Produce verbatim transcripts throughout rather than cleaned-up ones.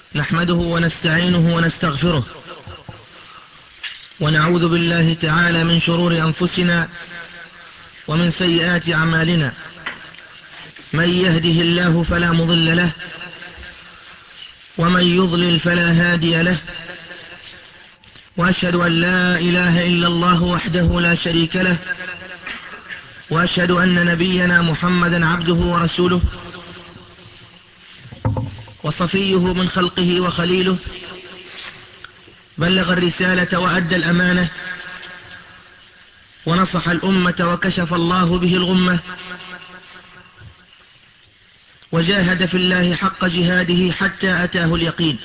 نحمده ونستعينه ونستغفره ونعوذ بالله تعالى من شرور أنفسنا ومن سيئات أعمالنا. من يهده الله فلا مضل له ومن يضلل فلا هادي له، وأشهد أن لا إله إلا الله وحده لا شريك له، وأشهد أن نبينا محمدا عبده ورسوله وصفيه من خلقه وخليله، بلغ الرسالة وأدى الأمانة ونصح الأمة وكشف الله به الغمة، وجاهد في الله حق جهاده حتى أتاه اليقين.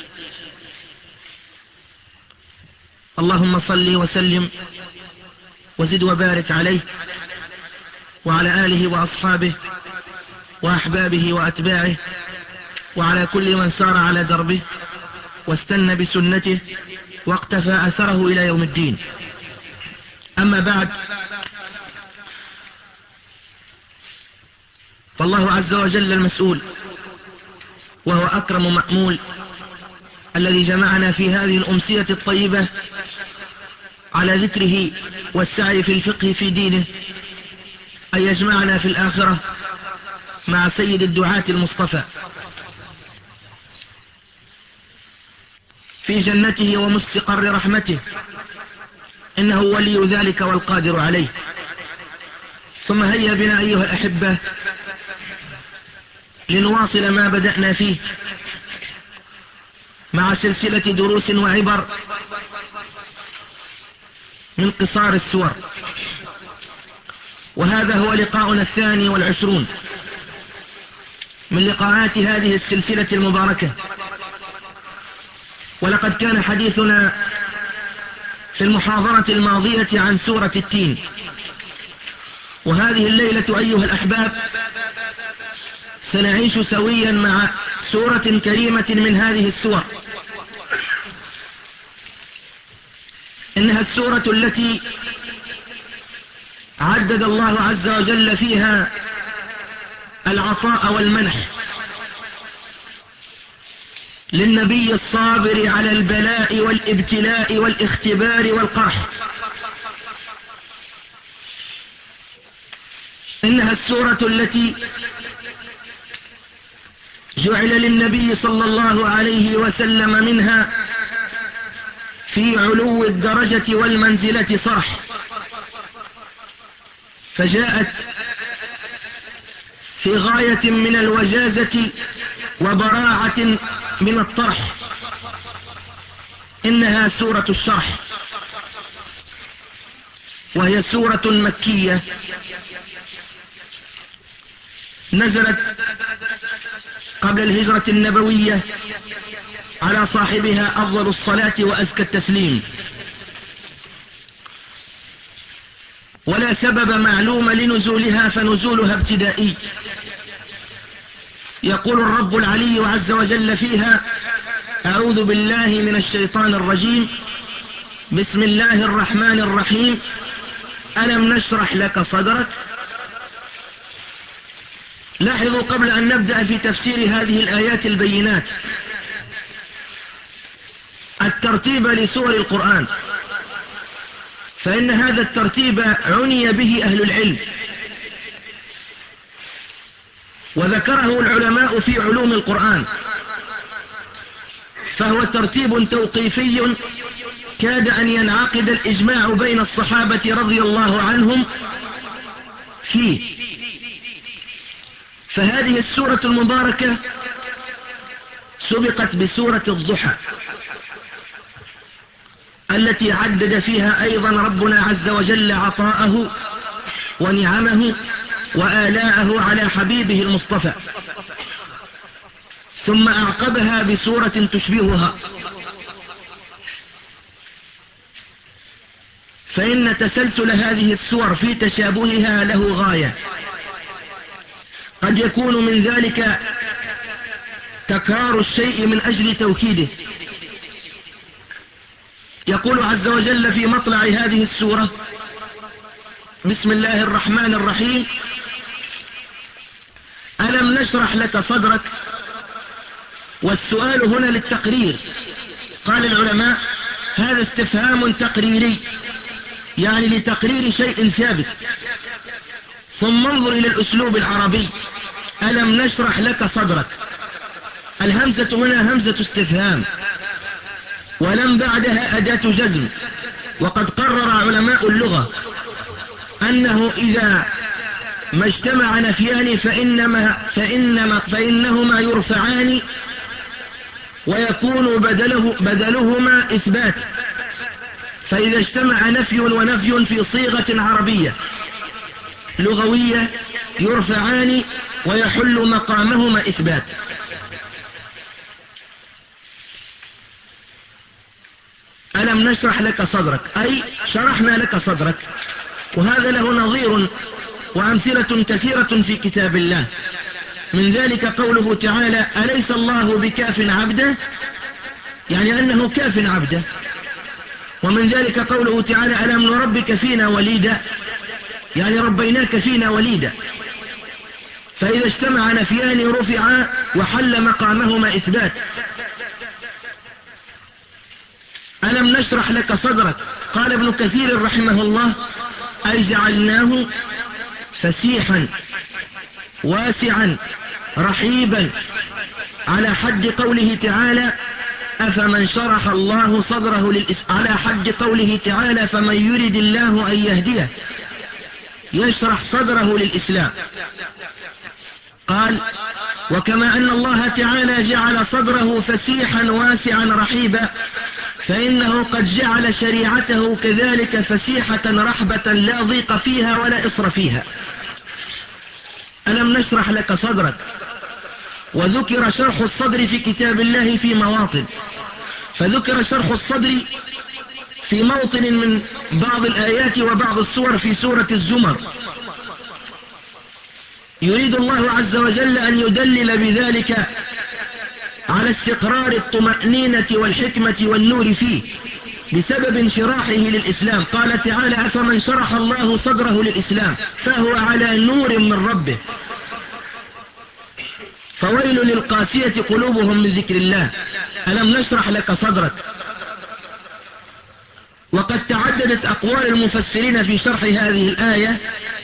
اللهم صل وسلم وزد وبارك عليه وعلى آله وأصحابه وأحبابه وأتباعه وعلى كل من سار على دربه واستنى بسنته واقتفى أثره إلى يوم الدين. أما بعد، فالله عز وجل المسؤول وهو أكرم مأمول، الذي جمعنا في هذه الأمسية الطيبة على ذكره والسعي في الفقه في دينه، أن يجمعنا في الآخرة مع سيد الدعاة المصطفى في جنته ومستقر رحمته، إنه ولي ذلك والقادر عليه. ثم هيا بنا أيها الأحبة لنواصل ما بدأنا فيه مع سلسلة دروس وعبر من قصار السور، وهذا هو لقاؤنا الثاني والعشرون من لقاءات هذه السلسلة المباركة. ولقد كان حديثنا في المحاضرة الماضية عن سورة التين، وهذه الليلة أيها الأحباب سنعيش سويا مع سورة كريمة من هذه السور. إنها السورة التي عدد الله عز وجل فيها العطاء والمنح للنبي الصابر على البلاء والابتلاء والاختبار والقرح. إنها السورة التي جعل للنبي صلى الله عليه وسلم منها في علو الدرجة والمنزلة صرح، فجاءت في غاية من الوجازة وبراعة من الطرح. إنها سورة الشرح، وهي سورة مكية نزلت قبل الهجرة النبوية على صاحبها أفضل الصلاة وأزكى التسليم، ولا سبب معلوم لنزولها، فنزولها ابتدائي. يقول الرب العلي عز وجل فيها: أعوذ بالله من الشيطان الرجيم، بسم الله الرحمن الرحيم، ألم نشرح لك صدرك. لاحظوا قبل أن نبدأ في تفسير هذه الآيات البينات الترتيب لسور القرآن، فإن هذا الترتيب عني به أهل العلم، وذكره العلماء في علوم القرآن، فهو ترتيب توقيفي كاد أن ينعقد الإجماع بين الصحابة رضي الله عنهم فيه. فهذه السورة المباركة سبقت بسورة الضحى، التي عدد فيها أيضا ربنا عز وجل عطاءه ونعمه وآلاءه على حبيبه المصطفى، ثم أعقبها بسورة تشبهها. فإن تسلسل هذه السور في تشابهها له غاية، قد يكون من ذلك تكرار الشيء من أجل توكيده. يقول عز وجل في مطلع هذه السورة: بسم الله الرحمن الرحيم، ألم نشرح لك صدرك. والسؤال هنا للتقرير. قال العلماء هذا استفهام تقريري، يعني لتقرير شيء ثابت. ثم انظر إلى الأسلوب العربي، ألم نشرح لك صدرك. الهمزة هنا همزة استفهام، ولم بعدها أداة جزم. وقد قرر علماء اللغة أنه إذا ما اجتمع نفيان فإنما فإنما فإنهما يرفعان ويكون بدله بدلهما إثبات. فإذا اجتمع نفي ونفي في صيغة عربية لغوية يرفعان ويحل مقامهما إثبات. ألم نشرح لك صدرك، أي شرحنا لك صدرك. وهذا له نظير وأمثلة كثيرة في كتاب الله. من ذلك قوله تعالى أليس الله بكاف عبده، يعني أنه كاف عبده. ومن ذلك قوله تعالى ألم نربك فينا وليدا، يعني ربيناك فينا وليدا. فإذا اجتمع نفيان رفعا وحل مقامهما إثبات. ألم نشرح لك صدرك، قال ابن كثير رحمه الله أي جعلناه فسيحا واسعا رحيبا، على حد قوله تعالى أفمن شرح الله صدره للإسلام، على حد قوله تعالى فمن يرد الله أن يهديه يشرح صدره للإسلام. قال وكما أن الله تعالى جعل صدره فسيحا واسعا رحيبا، فإنه قد جعل شريعته كذلك فسيحة رحبة لا ضيق فيها ولا إصر فيها. ألم نشرح لك صدرك. وذكر شرح الصدر في كتاب الله في مواطن، فذكر شرح الصدر في موطن من بعض الآيات وبعض السور في سورة الزمر. يريد الله عز وجل أن يدلل بذلك على استقرار الطمأنينة والحكمة والنور فيه بسبب انشراحه للإسلام. قال تعالى أفمن شرح الله صدره للإسلام فهو على نور من ربه، فويل للقاسية قلوبهم من ذكر الله. ألم نشرح لك صدرك. وقد تعددت أقوال المفسرين في شرح هذه الآية،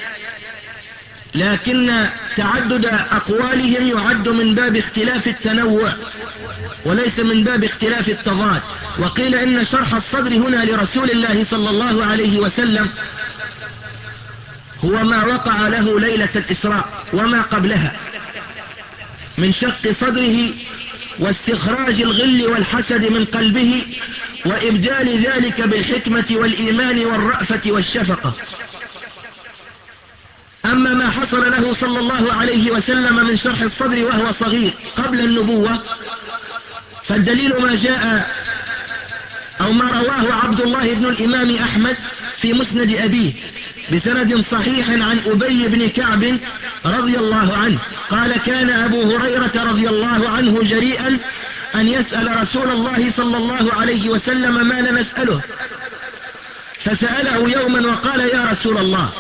لكن تعدد أقوالهم يعد من باب اختلاف التنوع وليس من باب اختلاف التضاد. وقيل إن شرح الصدر هنا لرسول الله صلى الله عليه وسلم هو ما وقع له ليلة الإسراء وما قبلها من شق صدره واستخراج الغل والحسد من قلبه وإبدال ذلك بالحكمة والإيمان والرأفة والشفقة. أما ما حصل له صلى الله عليه وسلم من شرح الصدر وهو صغير قبل النبوة، فالدليل ما جاء أو ما رواه عبد الله بن الإمام أحمد في مسند أبيه بسند صحيح عن أبي بن كعب رضي الله عنه قال كان أبو هريرة رضي الله عنه جريئا أن يسأل رسول الله صلى الله عليه وسلم ما لا نسأله، فسأله يوما وقال يا رسول الله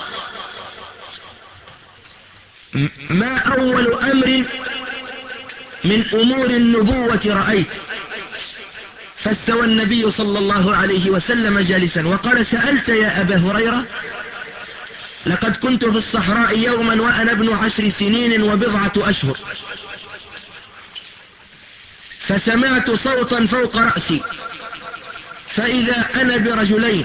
ما أول أمر من أمور النبوة رأيت؟ فاستوى النبي صلى الله عليه وسلم جالسا وقال سألت يا أبا هريرة؟ لقد كنت في الصحراء يوما وأنا ابن عشر سنين وبضعة أشهر، فسمعت صوتا فوق رأسي، فإذا أنا برجلين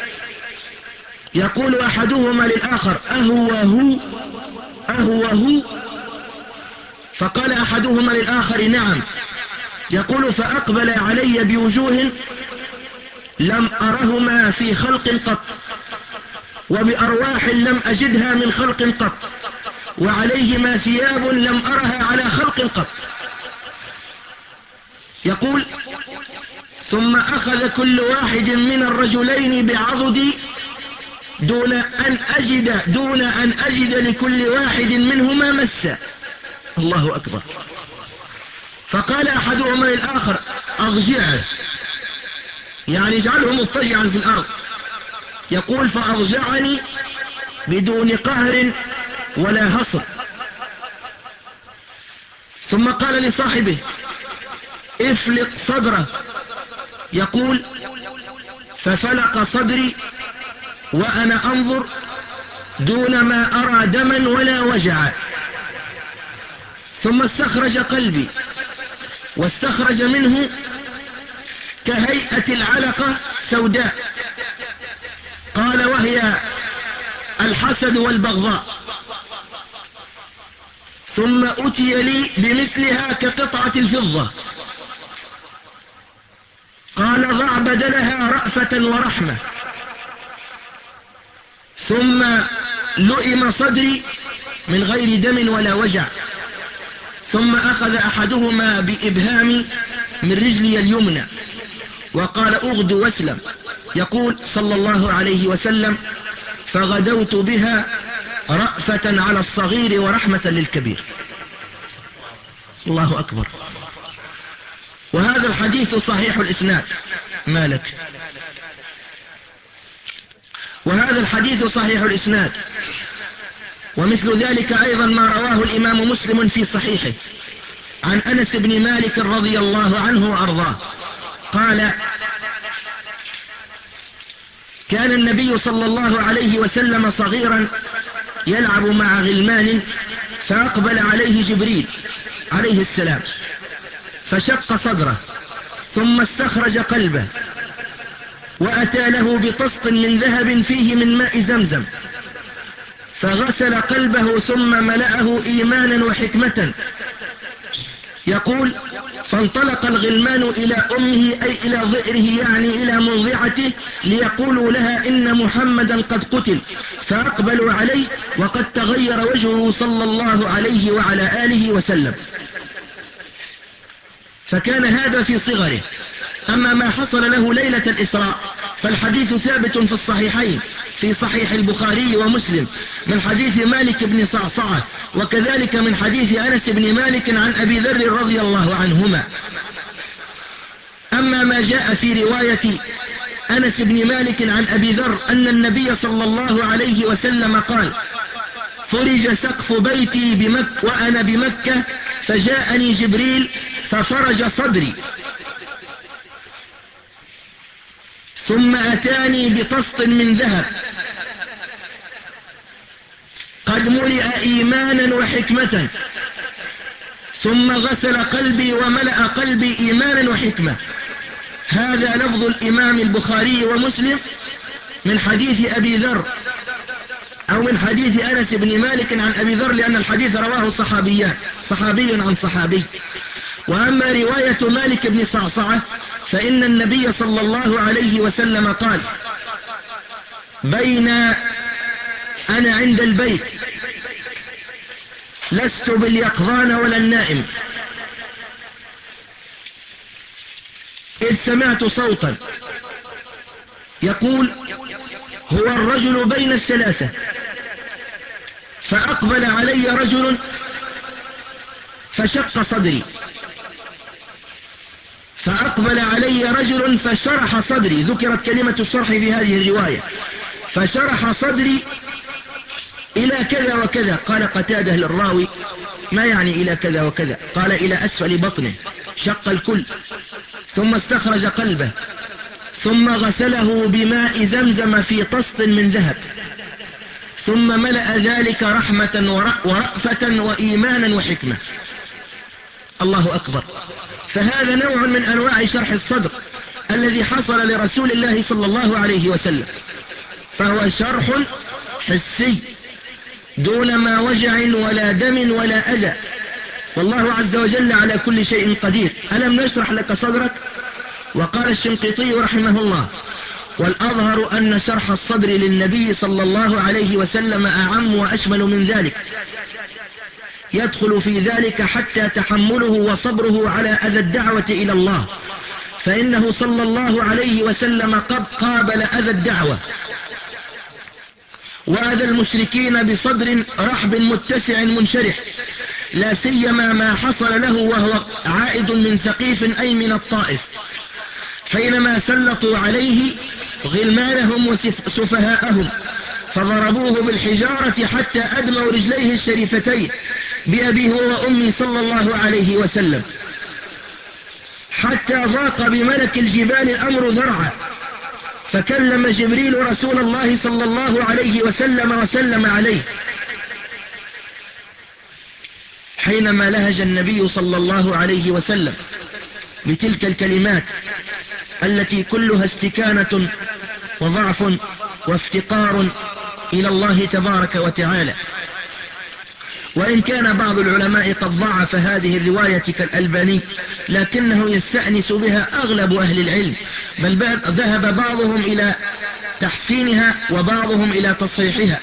يقول أحدهما للآخر أهو هو أهو هو؟ فقال أحدهما للآخر نعم. يقول فأقبل علي بوجوه لم أرهما في خلق قط، وبأرواح لم أجدها من خلق قط، وعليهما ثياب لم أرها على خلق قط. يقول ثم أخذ كل واحد من الرجلين بعضدي دون أن أجد دون أن أجد لكل واحد منهما مسا. الله أكبر. فقال أحدهما للآخر أضجعه، يعني اجعله مضطجعا في الأرض. يقول فأضجعني بدون قهر ولا هصر. ثم قال لصاحبه افلق صدره. يقول ففلق صدري وأنا أنظر دون ما أرى دما ولا وجعا، ثم استخرج قلبي واستخرج منه كهيئة العلقة سوداء، قال وهي الحسد والبغضاء، ثم أتي لي بمثلها كقطعة الفضة، قال ضع بدلها رأفة ورحمة، ثم لئم صدري من غير دم ولا وجع، ثم أخذ أحدهما بإبهامي من رجلي اليمنى وقال أغد واسلم. يقول صلى الله عليه وسلم فغدوت بها رأفة على الصغير ورحمة للكبير. الله أكبر. وهذا الحديث صحيح الإسناد. مالك. وهذا الحديث صحيح الإسناد، ومثل ذلك أيضا ما رواه الإمام مسلم في صحيحه عن أنس بن مالك رضي الله عنه وأرضاه قال كان النبي صلى الله عليه وسلم صغيرا يلعب مع غلمان، فأقبل عليه جبريل عليه السلام فشق صدره، ثم استخرج قلبه وأتى له بطست من ذهب فيه من ماء زمزم، فغسل قلبه ثم ملأه إيمانا وحكمة. يقول فانطلق الغلمان إلى أمه أي إلى ظئره يعني إلى منضعته ليقولوا لها إن محمدا قد قتل، فأقبلوا عليه وقد تغير وجهه صلى الله عليه وعلى آله وسلم. فكان هذا في صغره. أما ما حصل له ليلة الإسراء فالحديث ثابت في الصحيحين في صحيح البخاري ومسلم من حديث مالك بن صعصعة، وكذلك من حديث أنس بن مالك عن أبي ذر رضي الله عنهما. أما ما جاء في رواية أنس بن مالك عن أبي ذر أن النبي صلى الله عليه وسلم قال فرج سقف بيتي بمكة وأنا بمكة فجاءني جبريل ففرج صدري، ثم أتاني بطست من ذهب قد ملئ إيمانا وحكمة، ثم غسل قلبي وملأ قلبي إيمانا وحكمة. هذا لفظ الإمام البخاري ومسلم من حديث أبي ذر أو من حديث أنس بن مالك عن أبي ذر، لأن الحديث رواه صحابيان صحابي عن صحابي. وأما رواية مالك بن صعصعة فإن النبي صلى الله عليه وسلم قال بين أنا عند البيت لست باليقظان ولا النائم إذ سمعت صوتا يقول هو الرجل بين الثلاثة، فأقبل علي رجل فشق صدري، فأقبل علي رجل فشرح صدري، ذكرت كلمة الشرح في هذه الرواية، فشرح صدري إلى كذا وكذا. قال قتادة للراوي ما يعني إلى كذا وكذا؟ قال إلى أسفل بطنه، شق الكل، ثم استخرج قلبه، ثم غسله بماء زمزم في طست من ذهب، ثم ملأ ذلك رحمة ورأفة وإيمانا وحكمة. الله أكبر. فهذا نوع من أنواع شرح الصدر الذي حصل لرسول الله صلى الله عليه وسلم، فهو شرح حسي دون ما وجع ولا دم ولا أذى، والله عز وجل على كل شيء قدير. ألم نشرح لك صدرك؟ وقال الشنقيطي رحمه الله والأظهر أن شرح الصدر للنبي صلى الله عليه وسلم أعم وأشمل من ذلك، يدخل في ذلك حتى تحمله وصبره على أذى الدعوة إلى الله، فإنه صلى الله عليه وسلم قد قابل أذى الدعوة وأذى المشركين بصدر رحب متسع منشرح، لا سيما ما حصل له وهو عائد من سقيف أي من الطائف، حينما سلطوا عليه غلمانهم وسفهاءهم فضربوه بالحجارة حتى أدموا رجليه الشريفتين بأبيه وأمي صلى الله عليه وسلم. حتى ضاق بملك الجبال الأمر ذرعا، فكلم جبريل رسول الله صلى الله عليه وسلم وسلم عليه حينما لهج النبي صلى الله عليه وسلم بتلك الكلمات التي كلها استكانة وضعف وافتقار إلى الله تبارك وتعالى. وإن كان بعض العلماء قد ضعف هذه الرواية كالألباني، لكنه يستأنس بها أغلب أهل العلم، بل ذهب بعضهم إلى تحسينها وبعضهم إلى تصحيحها،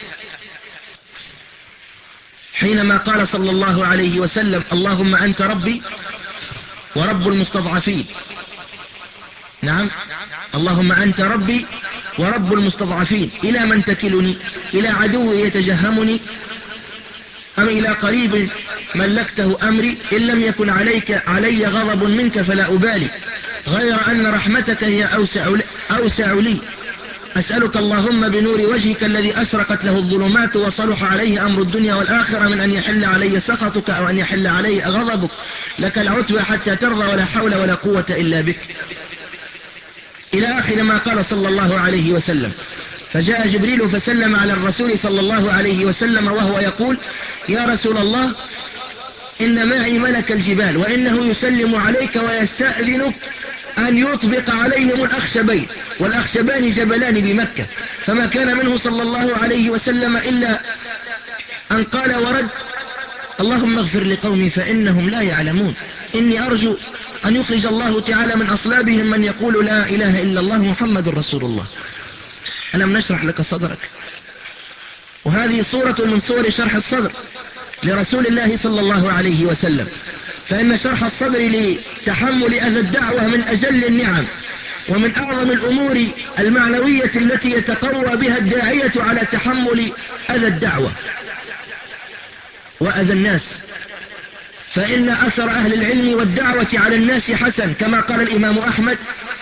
حينما قال صلى الله عليه وسلم: اللهم أنت ربي ورب المستضعفين. نعم، اللهم أنت ربي ورب المستضعفين، إلى من تكلني؟ إلى عدو يتجهمني أم إلى قريب ملكته أمري؟ إن لم يكن عليك علي غضب منك فلا أبالي، غير أن رحمتك هي أوسع, أوسع لي. أسألك اللهم بنور وجهك الذي أشرقت له الظلمات وصلح عليه أمر الدنيا والآخرة من أن يحل علي سخطك أو أن يحل علي غضبك، لك العتبى حتى ترضى ولا حول ولا قوة إلا بك، إلى آخر ما قال صلى الله عليه وسلم. فجاء جبريل فسلم على الرسول صلى الله عليه وسلم وهو يقول: يا رسول الله، إن معي ملك الجبال وإنه يسلم عليك ويستأذنك أن يطبق عليهم الأخشبين، والأخشبان جبلان بمكة. فما كان منه صلى الله عليه وسلم إلا أن قال ورد: اللهم اغفر لقومي فإنهم لا يعلمون، إني أرجو أن يخرج الله تعالى من أصلابهم من يقول لا إله إلا الله محمد رسول الله. ألم نشرح لك صدرك؟ وهذه صورة من صور شرح الصدر لرسول الله صلى الله عليه وسلم، فإن شرح الصدر لتحمل أذى الدعوة من أجل النعم ومن أعظم الأمور المعنوية التي يتقوى بها الداعية على تحمل أذى الدعوة وأذى الناس، فإن أثر أهل العلم والدعوة على الناس حسن، كما قال الإمام أحمد: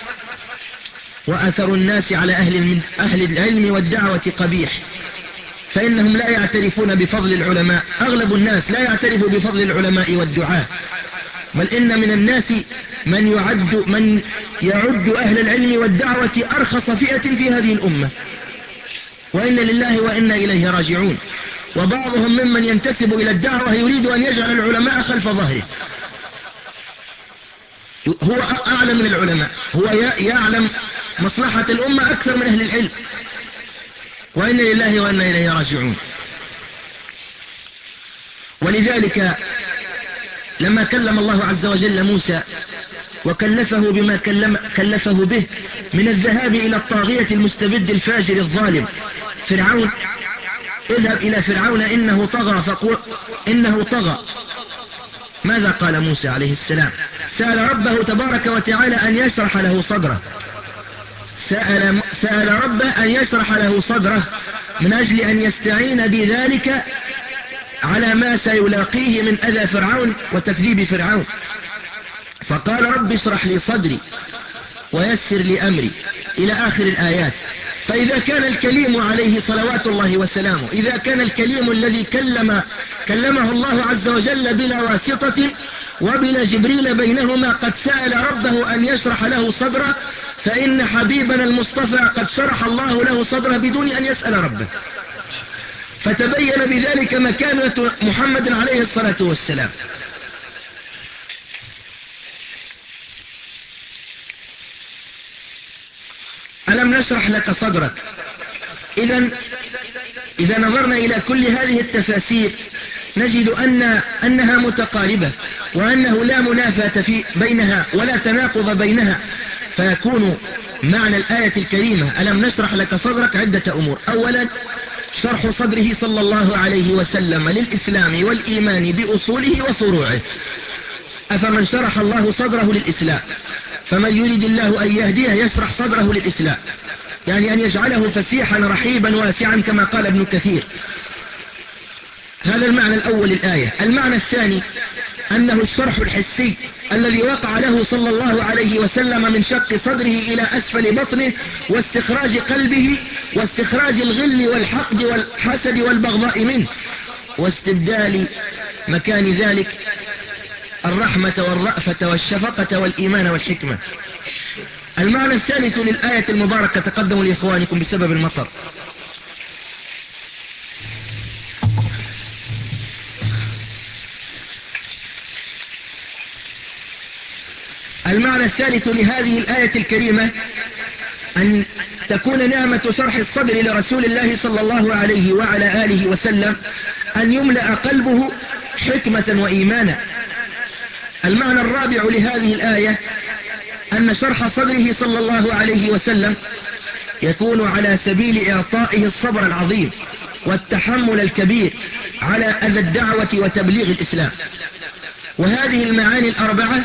وأثر الناس على أهل, أهل العلم والدعوة قبيح، فإنهم لا يعترفون بفضل العلماء. أغلب الناس لا يعترف بفضل العلماء والدعاة، بل إن من الناس من يعد, من يعد أهل العلم والدعوة أرخص فئة في هذه الأمة، وإن لله وإنا إليه راجعون. وبعضهم ممن ينتسب إلى الدعوة يريد أن يجعل العلماء خلف ظهره، هو أعلم من العلماء، هو يعلم مصلحة الأمة أكثر من أهل العلم، وإن لله وإنا إليه راجعون. ولذلك لما كلم الله عز وجل موسى وكلفه بما كلم كلفه به من الذهاب إلى الطاغية المستبد الفاجر الظالم فرعون: اذهب إلى فرعون إنه طغى فقل إنه طغى. ماذا قال موسى عليه السلام؟ سأل ربه تبارك وتعالى أن يشرح له صدره، سأل, سأل ربه أن يشرح له صدره من أجل أن يستعين بذلك على ما سيلاقيه من أذى فرعون وتكذيب فرعون. فقال: رب اشرح لي صدري ويسر لي أمري، إلى آخر الآيات. فإذا كان الكليم عليه صلوات الله وسلامه، إذا كان الكليم الذي كلم كلمه الله عز وجل بلا واسطة وبلا جبريل بينهما قد سأل ربه أن يشرح له صدره، فإن حبيبنا المصطفى قد شرح الله له صدره بدون أن يسأل ربه. فتبين بذلك مكانة محمد عليه الصلاة والسلام. ألم نشرح لك صدرك؟ إذن إذا نظرنا إلى كل هذه التفاسير نجد أن أنها متقاربة، وأنه لا منافاة في بينها ولا تناقض بينها، فيكون معنى الآية الكريمة ألم نشرح لك صدرك عدة أمور. أولا، شرح صدره صلى الله عليه وسلم للإسلام والإيمان بأصوله وفروعه. أفمن شرح الله صدره للإسلام، فمن يريد الله أن يهديه يشرح صدره للإسلام، يعني أن يجعله فسيحا رحيبا واسعا كما قال ابن كثير. هذا المعنى الأول للآية. المعنى الثاني أنه الشرح الحسي الذي وقع له صلى الله عليه وسلم من شق صدره إلى أسفل بطنه واستخراج قلبه واستخراج الغل والحقد والحسد والبغضاء منه، واستبدال مكان ذلك الرحمة والرأفة والشفقة والإيمان والحكمة. المعنى الثالث للآية المباركة، تقدموا لإخوانكم بسبب المطر. المعنى الثالث لهذه الآية الكريمة أن تكون نعمة شرح الصدر لرسول الله صلى الله عليه وعلى آله وسلم أن يملأ قلبه حكمة وإيمانا. المعنى الرابع لهذه الآية أن شرح صدره صلى الله عليه وسلم يكون على سبيل إعطائه الصبر العظيم والتحمل الكبير على أذى الدعوة وتبليغ الإسلام. وهذه المعاني الأربعة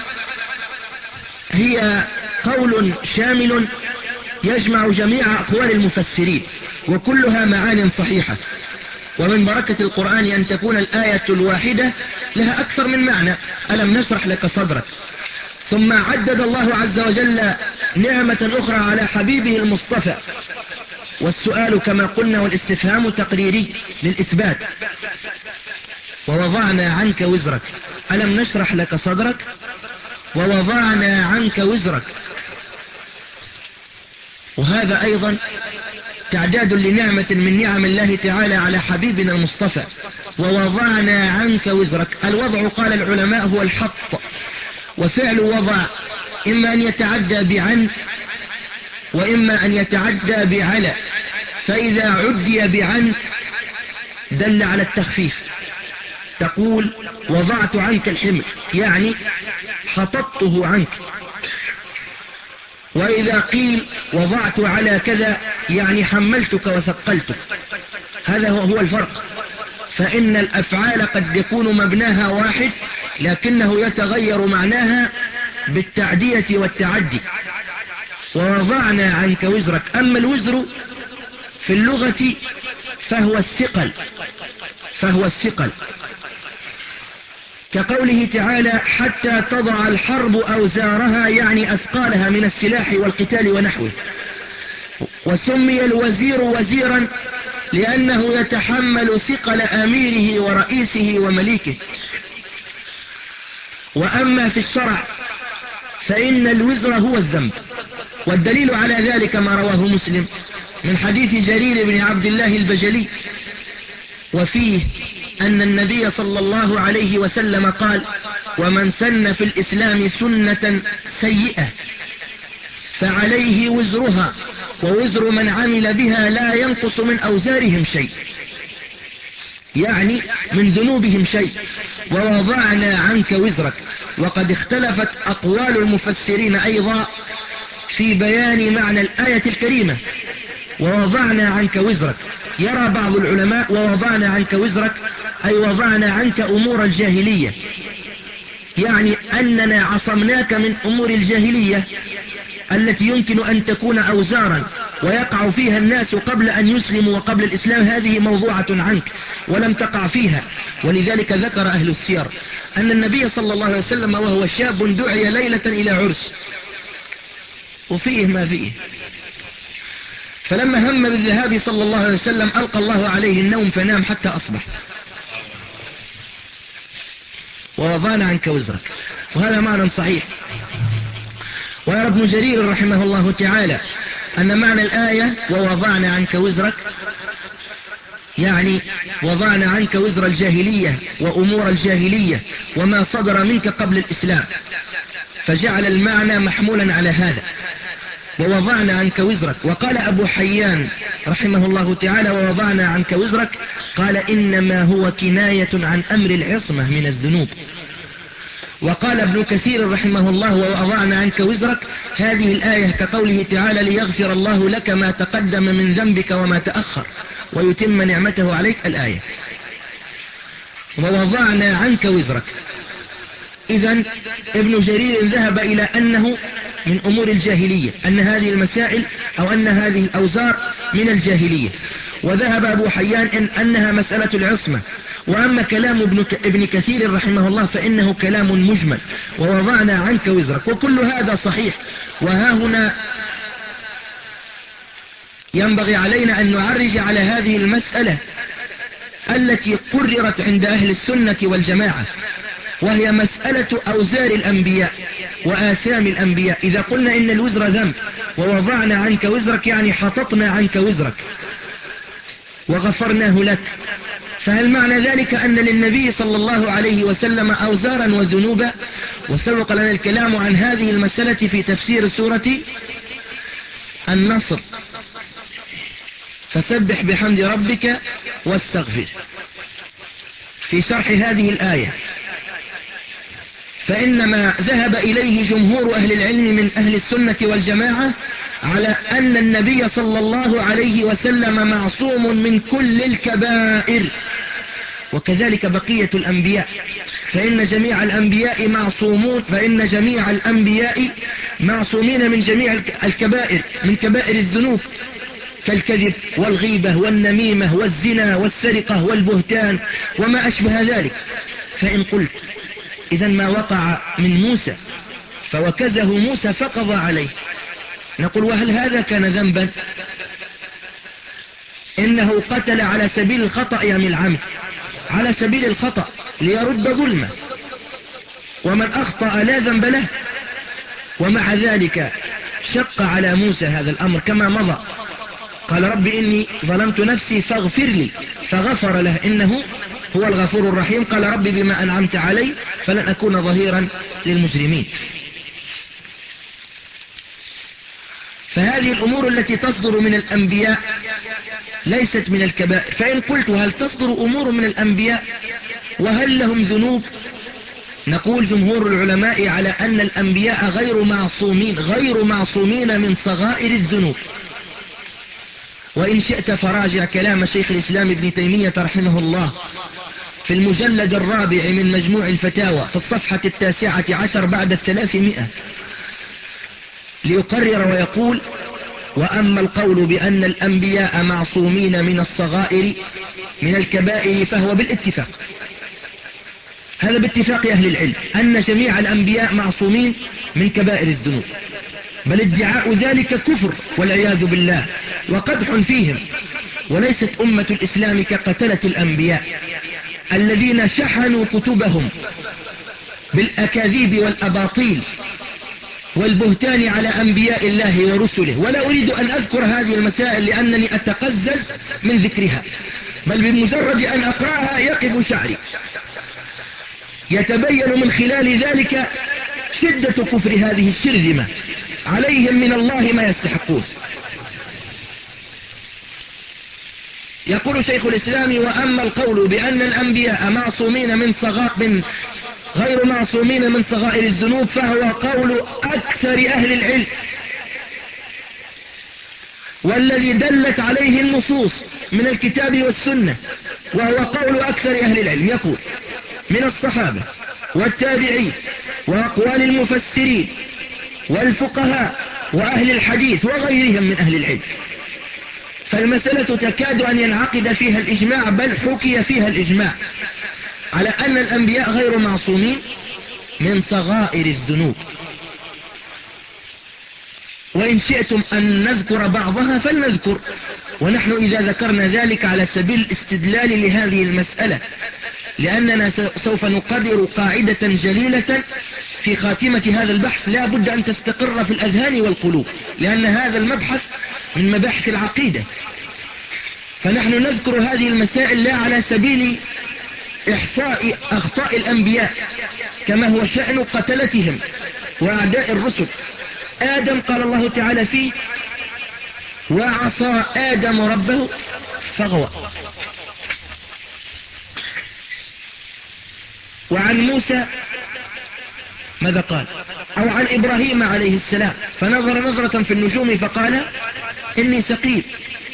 هي قول شامل يجمع جميع أقوال المفسرين، وكلها معان صحيحة. ومن بركة القرآن أن تكون الآية الواحدة لها أكثر من معنى. ألم نشرح لك صدرك. ثم عدد الله عز وجل نعمة أخرى على حبيبه المصطفى، والسؤال كما قلنا والاستفهام تقريري للإثبات. ووضعنا عنك وزرك. ألم نشرح لك صدرك ووضعنا عنك وزرك. وهذا أيضا تعداد لنعمة من نعم الله تعالى على حبيبنا المصطفى. ووضعنا عنك وزرك. الوضع قال العلماء هو الحط، وفعل وضع إما أن يتعدى بعن وإما أن يتعدى بعلى، فإذا عدي بعن دل على التخفيف. تقول وضعت عنك الحمل، يعني حططته عنك. وإذا قيل وضعت على كذا يعني حملتك وثقلتك. هذا هو الفرق، فإن الأفعال قد يكون مبناها واحد لكنه يتغير معناها بالتعدية والتعدي. ووضعنا عنك وزرك. أما الوزر في اللغة فهو الثقل، فهو الثقل كقوله تعالى حتى تضع الحرب أوزارها، يعني أثقالها من السلاح والقتال ونحوه. وسمي الوزير وزيرا لأنه يتحمل ثقل أميره ورئيسه ومليكه. وأما في الشرع فإن الوزر هو الذنب، والدليل على ذلك ما رواه مسلم من حديث جرير بن عبد الله البجلي، وفيه أن النبي صلى الله عليه وسلم قال ومن سن في الإسلام سنة سيئة فعليه وزرها ووزر من عمل بها لا ينقص من أوزارهم شيء، يعني من ذنوبهم شيء. ووضعنا عنك وزرك. وقد اختلفت أقوال المفسرين أيضا في بيان معنى الآية الكريمة ووضعنا عنك وزرك. يرى بعض العلماء ووضعنا عنك وزرك أي وضعنا عنك أمور الجاهلية، يعني أننا عصمناك من أمور الجاهلية التي يمكن أن تكون أوزارا ويقع فيها الناس قبل أن يسلموا وقبل الإسلام، هذه موضوعة عنك ولم تقع فيها. ولذلك ذكر أهل السير أن النبي صلى الله عليه وسلم وهو شاب دعي ليلة إلى عرس وفيه ما فيه، فلما هم بالذهاب صلى الله عليه وسلم ألقى الله عليه النوم فنام حتى أصبح. ووضعنا عنك وزرك، وهذا معنى صحيح. ويرى ابن جرير رحمه الله تعالى أن معنى الآية ووضعنا عنك وزرك يعني وضعنا عنك وزر الجاهلية وأمور الجاهلية وما صدر منك قبل الإسلام، فجعل المعنى محمولا على هذا ووضعنا عنك وزرك. وقال أبو حيان رحمه الله تعالى ووضعنا عنك وزرك قال إنما هو كناية عن أمر العصمة من الذنوب. وقال ابن كثير رحمه الله ووضعنا عنك وزرك هذه الآية كقوله تعالى ليغفر الله لك ما تقدم من ذنبك وما تأخر ويتم نعمته عليك الآية. ووضعنا عنك وزرك. إذن ابن جرير ذهب إلى أنه من أمور الجاهلية، أن هذه المسائل أو أن هذه الأوزار من الجاهلية. وذهب أبو حيان إن أنها مسألة العصمة. وأما كلام ابن, ابن كثير رحمه الله فإنه كلام مجمل ووضعنا عنك وزرك، وكل هذا صحيح. وها هنا ينبغي علينا أن نعرج على هذه المسألة التي قررت عند أهل السنة والجماعة، وهي مسألة أوزار الأنبياء وآثام الأنبياء. إذا قلنا إن الوزر ذنب ووضعنا عنك وزرك يعني حططنا عنك وزرك وغفرناه لك، فهل معنى ذلك أن للنبي صلى الله عليه وسلم أوزارا وذنوبا؟ وسبق لنا الكلام عن هذه المسألة في تفسير سورة النصر، فسبح بحمد ربك واستغفر، في شرح هذه الآية. فإنما ذهب إليه جمهور أهل العلم من أهل السنة والجماعة على أن النبي صلى الله عليه وسلم معصوم من كل الكبائر، وكذلك بقية الأنبياء، فإن جميع الأنبياء معصومون، فإن جميع الأنبياء معصومين من جميع الكبائر، من كبائر الذنوب كالكذب والغيبة والنميمة والزنا والسرقة والبهتان وما أشبه ذلك. فإن قلت إذن ما وقع من موسى فوكزه موسى فقضى عليه، نقول وهل هذا كان ذنبا؟ إنه قتل على سبيل الخطأ يا من العمد، على سبيل الخطأ ليرد ظلمه، ومن أخطأ لا ذنب له. ومع ذلك شق على موسى هذا الأمر كما مضى، قال رب إني ظلمت نفسي فاغفر لي، فغفر له إنه هو الغفور الرحيم. قال رب بما أنعمت علي فلن أكون ظهيرا للمجرمين. فهذه الأمور التي تصدر من الأنبياء ليست من الكبائر. فإن قلت هل تصدر أمور من الأنبياء وهل لهم ذنوب؟ نقول جمهور العلماء على أن الأنبياء غير معصومين، غير معصومين من صغائر الذنوب. وإن شئت فراجع كلام شيخ الإسلام ابن تيمية رحمه الله في المجلد الرابع من مجموع الفتاوى في الصفحة التاسعة عشر بعد الثلاثمائة، ليقرر ويقول: وأما القول بأن الأنبياء معصومين من الصغائر من الكبائر فهو بالاتفاق، هذا باتفاق أهل العلم، أن جميع الأنبياء معصومين من كبائر الذنوب، بل ادعاء ذلك كفر والعياذ بالله وقدح فيهم. وليست أمة الإسلام كقتلة الأنبياء الذين شحنوا كتبهم بالأكاذيب والأباطيل والبهتان على أنبياء الله ورسله. ولا أريد أن أذكر هذه المسائل لأنني أتقزز من ذكرها، بل بمجرد أن أقرأها يقف شعري، يتبين من خلال ذلك شدة كفر هذه الشرذمة، عليهم من الله ما يستحقون. يقول شيخ الإسلام: وأما القول بأن الأنبياء معصومين من صغائر من غير معصومين من صغائر الذنوب فهو قول أكثر أهل العلم، والذي دلت عليه النصوص من الكتاب والسنة، وهو قول أكثر أهل العلم. يقول: من الصحابة والتابعين وأقوال المفسرين والفقهاء وأهل الحديث وغيرهم من أهل العلم. فالمسألة تكاد أن ينعقد فيها الإجماع، بل حكي فيها الإجماع على أن الأنبياء غير معصومين من صغائر الذنوب. وإن شئتم أن نذكر بعضها فلنذكر، ونحن إذا ذكرنا ذلك على سبيل الاستدلال لهذه المسألة، لأننا سوف نقرر قاعدة جليلة في خاتمة هذا البحث لا بد أن تستقر في الأذهان والقلوب، لأن هذا المبحث من مباحث العقيدة. فنحن نذكر هذه المسائل لا على سبيل إحصاء أخطاء الأنبياء كما هو شأن قتلتهم وأعداء الرسل. آدم قال الله تعالى فيه: وعصى آدم ربه فغوى. وعن موسى ماذا قال؟ أو عن إبراهيم عليه السلام: فنظر نظرة في النجوم فقال إني سقيم.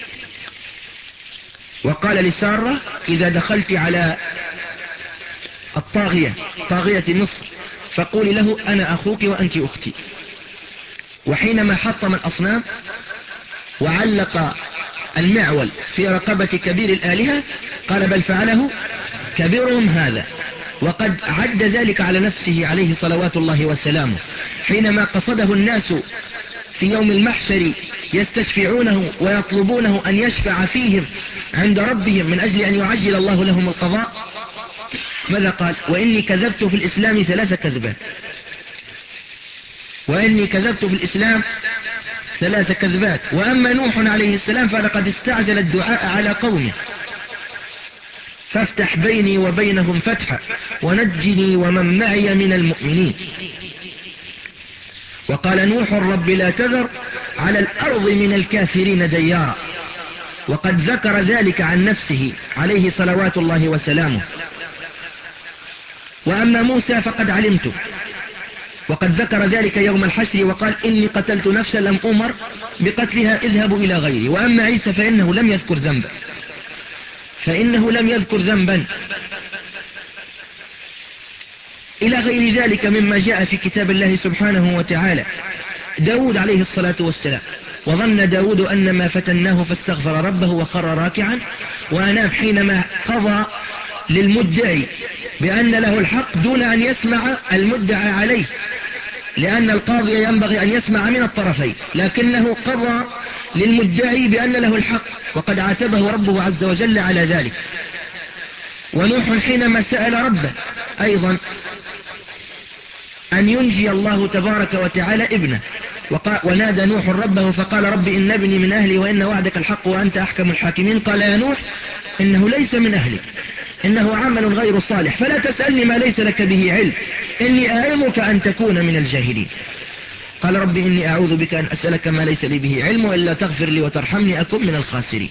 وقال لسارة: إذا دخلت على الطاغية طاغية مصر فقولي له أنا أخوك وأنت أختي. وحينما حطم الأصنام وعلق المعول في رقبة كبير الآلهة قال: بل فعله كبيرهم هذا. وقد عد ذلك على نفسه عليه صلوات الله وسلامه حينما قصده الناس في يوم المحشر يستشفعونه ويطلبونه أن يشفع فيهم عند ربهم من أجل أن يعجل الله لهم القضاء. ماذا قال؟ وإني كذبت في الإسلام ثلاث كذبات، وإني كذبت في الإسلام ثلاث كذبات. وأما نوح عليه السلام فلقد استعجل الدعاء على قومه فافتح بيني وبينهم فتحا ونجني ومن معي من المؤمنين. وقال نوح رب لا تذر على الأرض من الكافرين ديارا، وقد ذكر ذلك عن نفسه عليه صلوات الله وسلامه. وأما موسى فقد علمت، وقد ذكر ذلك يوم الحشر وقال إني قتلت نفسا لم أمر بقتلها اذهبوا إلى غيري. وأما عيسى فإنه لم يذكر ذنبا فإنه لم يذكر ذنبا إلى غير ذلك مما جاء في كتاب الله سبحانه وتعالى. داود عليه الصلاة والسلام وظن داود أن ما فتناه فاستغفر ربه وخر راكعا وأناب حينما قضى للمدعي بأن له الحق دون أن يسمع المدعى عليه، لأن القاضي ينبغي أن يسمع من الطرفين، لكنه قضى للمدعي بأن له الحق وقد عاتبه ربه عز وجل على ذلك. ونوح حينما سأل ربه أيضا أن ينجي الله تبارك وتعالى ابنه، ونادى نوح ربه فقال رب إن ابني من أهلي وإن وعدك الحق وأنت أحكم الحاكمين. قال يا نوح إنه ليس من أهلك إنه عمل غير صالح فلا تسألني ما ليس لك به علم إني أعظك أن تكون من الجاهلين. قال رب إني أعوذ بك أن أسألك ما ليس لي به علم وإلا تغفر لي وترحمني أكن من الخاسرين.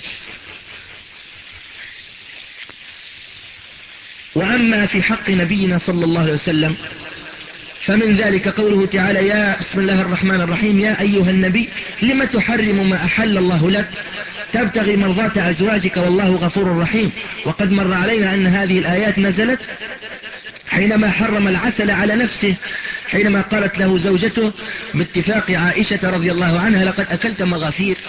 وأما في حق نبينا صلى الله عليه وسلم فمن ذلك قوله تعالى يا بسم الله الرحمن الرحيم يا أيها النبي لم تحرم ما أحل الله لك تبتغي مرضات أزواجك والله غفور رحيم. وقد مر علينا أن هذه الآيات نزلت حينما حرم العسل على نفسه، حينما قالت له زوجته باتفاق عائشة رضي الله عنها لقد أكلت مغافير.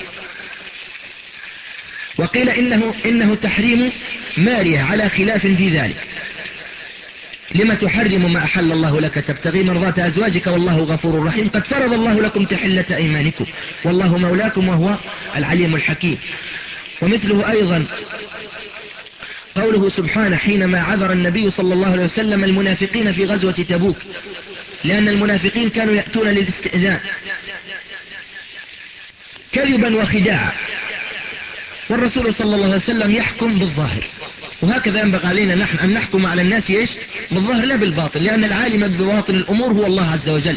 وقيل إنه, إنه تحريم مارية على خلاف في ذلك. لما تحرم ما أحل الله لك تبتغي مرضات أزواجك والله غفور رحيم قد فرض الله لكم تحلة أيمانكم والله مولاكم وهو العليم الحكيم. ومثله أيضا قوله سبحانه حينما عذر النبي صلى الله عليه وسلم المنافقين في غزوة تبوك، لأن المنافقين كانوا يأتون للاستئذان كذبا وخداعا، والرسول صلى الله عليه وسلم يحكم بالظاهر، وهكذا ينبغي علينا نحن أن نحكم على الناس إيش؟ بالظاهر لا بالباطل، لأن العالم ببواطن الأمور هو الله عز وجل.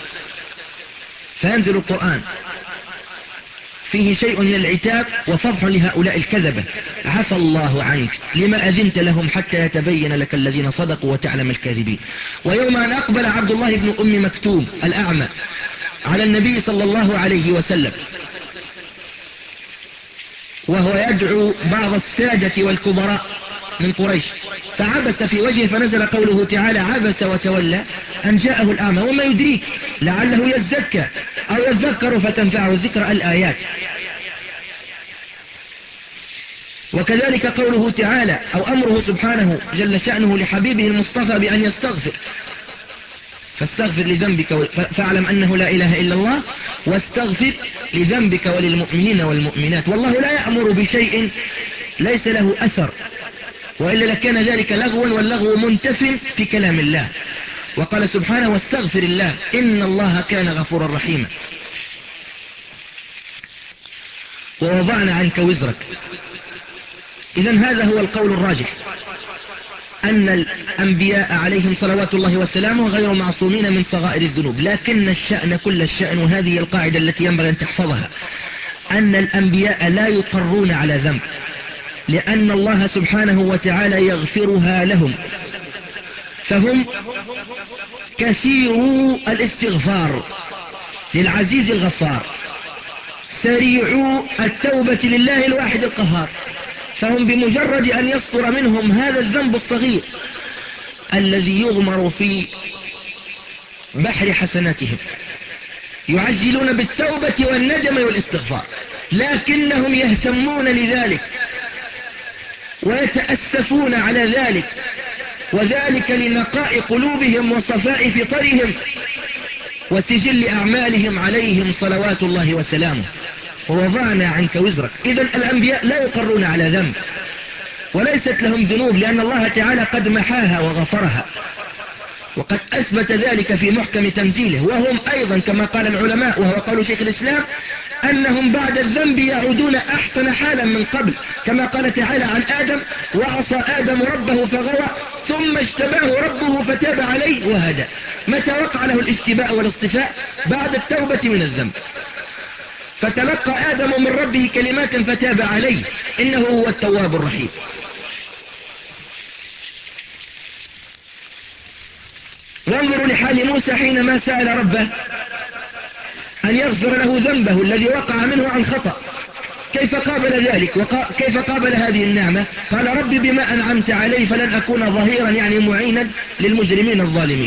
فينزل القرآن فيه شيء من العتاب وفضح لهؤلاء الكذبة عفى الله عنك لما أذنت لهم حتى يتبين لك الذين صدقوا وتعلم الكاذبين. ويوم أن أقبل عبد الله بن أم مكتوم الأعمى على النبي صلى الله عليه وسلم وهو يدعو بعض السادة والكبراء من قريش فعبس في وجهه فنزل قوله تعالى عبس وتولى أن جاءه الأعمى وما يدريك لعله يزكى أو يذكر فتنفعه الذكر الآيات. وكذلك قوله تعالى أو أمره سبحانه جل شأنه لحبيبه المصطفى بأن يستغفر فاستغفر لذنبك فاعلم أنه لا إله إلا الله واستغفر لذنبك وللمؤمنين والمؤمنات والله لا يأمر بشيء ليس له أثر وإلا لكان ذلك لغوا واللغو منتف في كلام الله. وقال سبحانه واستغفر الله إن الله كان غفورا رحيما. ووضعنا عنك وزرك. إذن هذا هو القول الراجح أن الأنبياء عليهم صلوات الله وسلامه غير معصومين من صغائر الذنوب، لكن الشأن كل الشأن وهذه القاعدة التي ينبغي أن تحفظها أن الأنبياء لا يقرون على ذنب لأن الله سبحانه وتعالى يغفرها لهم فهم كثيرو الاستغفار للعزيز الغفار سريعوا التوبة لله الواحد القهار، فهم بمجرد أن يصدر منهم هذا الذنب الصغير الذي يغمر في بحر حسناتهم يعجلون بالتوبة والندم والاستغفار، لكنهم يهتمون لذلك ويتأسفون على ذلك وذلك لنقاء قلوبهم وصفاء فطرهم وسجل أعمالهم عليهم صلوات الله وسلامه. ووضعنا عنك وزرك. إذن الأنبياء لا يقرون على ذنب وليست لهم ذنوب، لأن الله تعالى قد محاها وغفرها، وقد أثبت ذلك في محكم تنزيله. وهم أيضا كما قال العلماء، وهو قول شيخ الإسلام، أنهم بعد الذنب يعودون أحسن حالا من قبل، كما قال تعالى عن آدم: وعصى آدم ربه فغوى ثم اجتباه ربه فتاب عليه وهدى. متى وقع له الاجتباء والاصطفاء؟ بعد التوبة من الذنب. فتلقى آدم من ربه كلمات فتاب عليه، إنه هو التواب الرحيم. وانظروا لحال موسى حينما سأل ربه أن يغفر له ذنبه الذي وقع منه عن خطأ، كيف قابل ذلك وكيف قابل هذه النعمة؟ قال: رب بما أنعمت علي فلن أكون ظهيرا، يعني معينا للمجرمين الظالمين.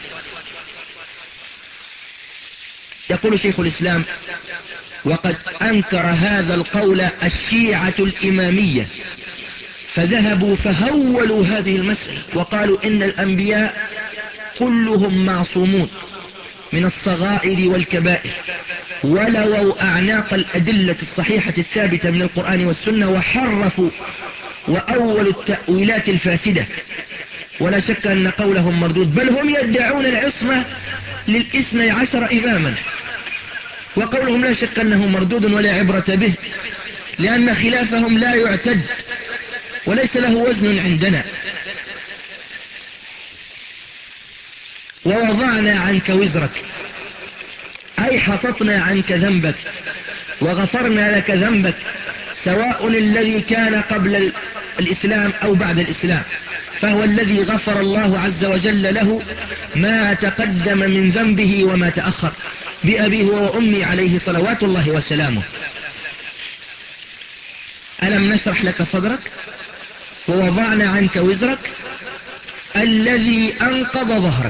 يقول شيخ الإسلام: وقد أنكر هذا القول الشيعة الإمامية، فذهبوا فهولوا هذه المسألة وقالوا إن الأنبياء كلهم معصومون من الصغائر والكبائر، ولووا أعناق الأدلة الصحيحة الثابتة من القرآن والسنة، وحرفوا وأولوا التأويلات الفاسدة، ولا شك أن قولهم مردود، بل هم يدعون العصمة للإثني عشر إماما، وقولهم لا شك أنه مردود ولا عبرة به، لأن خلافهم لا يعتد وليس له وزن عندنا. ووضعنا عنك وزرك، أي حططنا عنك ذنبك وغفرنا لك ذنبك، سواء الذي كان قبل الإسلام أو بعد الإسلام، فهو الذي غفر الله عز وجل له ما تقدم من ذنبه وما تأخر، بأبيه وأمي عليه صلوات الله وسلامه. ألم نشرح لك صدرك ووضعنا عنك وزرك الذي أنقض ظهرك.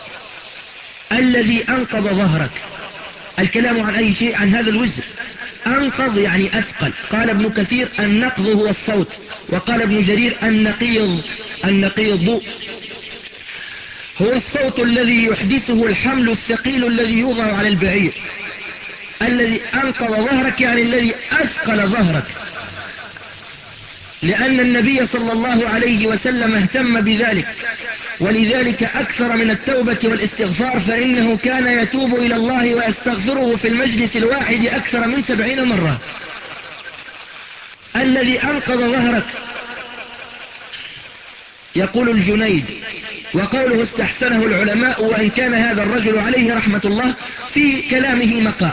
الذي أنقض ظهرك، الكلام عن أي شيء؟ عن هذا الوزر. أنقض يعني أثقل. قال ابن كثير: النقض هو الصوت، وقال ابن جرير: النقيض النقيض هو الصوت الذي يحدثه الحمل الثقيل الذي يوضع على البعير. الذي أنقض ظهرك يعني الذي أثقل ظهرك، لأن النبي صلى الله عليه وسلم اهتم بذلك، ولذلك أكثر من التوبة والاستغفار، فإنه كان يتوب إلى الله ويستغفره في المجلس الواحد أكثر من سبعين مرة. الذي أنقض ظهرك. يقول الجنيد، وقوله استحسنه العلماء، وإن كان هذا الرجل عليه رحمة الله في كلامه مقال،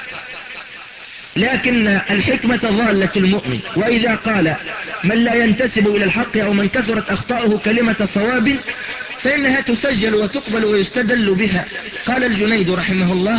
لكن الحكمة ضالة المؤمن، وإذا قال من لا ينتسب إلى الحق أو من كثرت أخطاؤه كلمة صواب فإنها تسجل وتقبل ويستدل بها. قال الجنيد رحمه الله: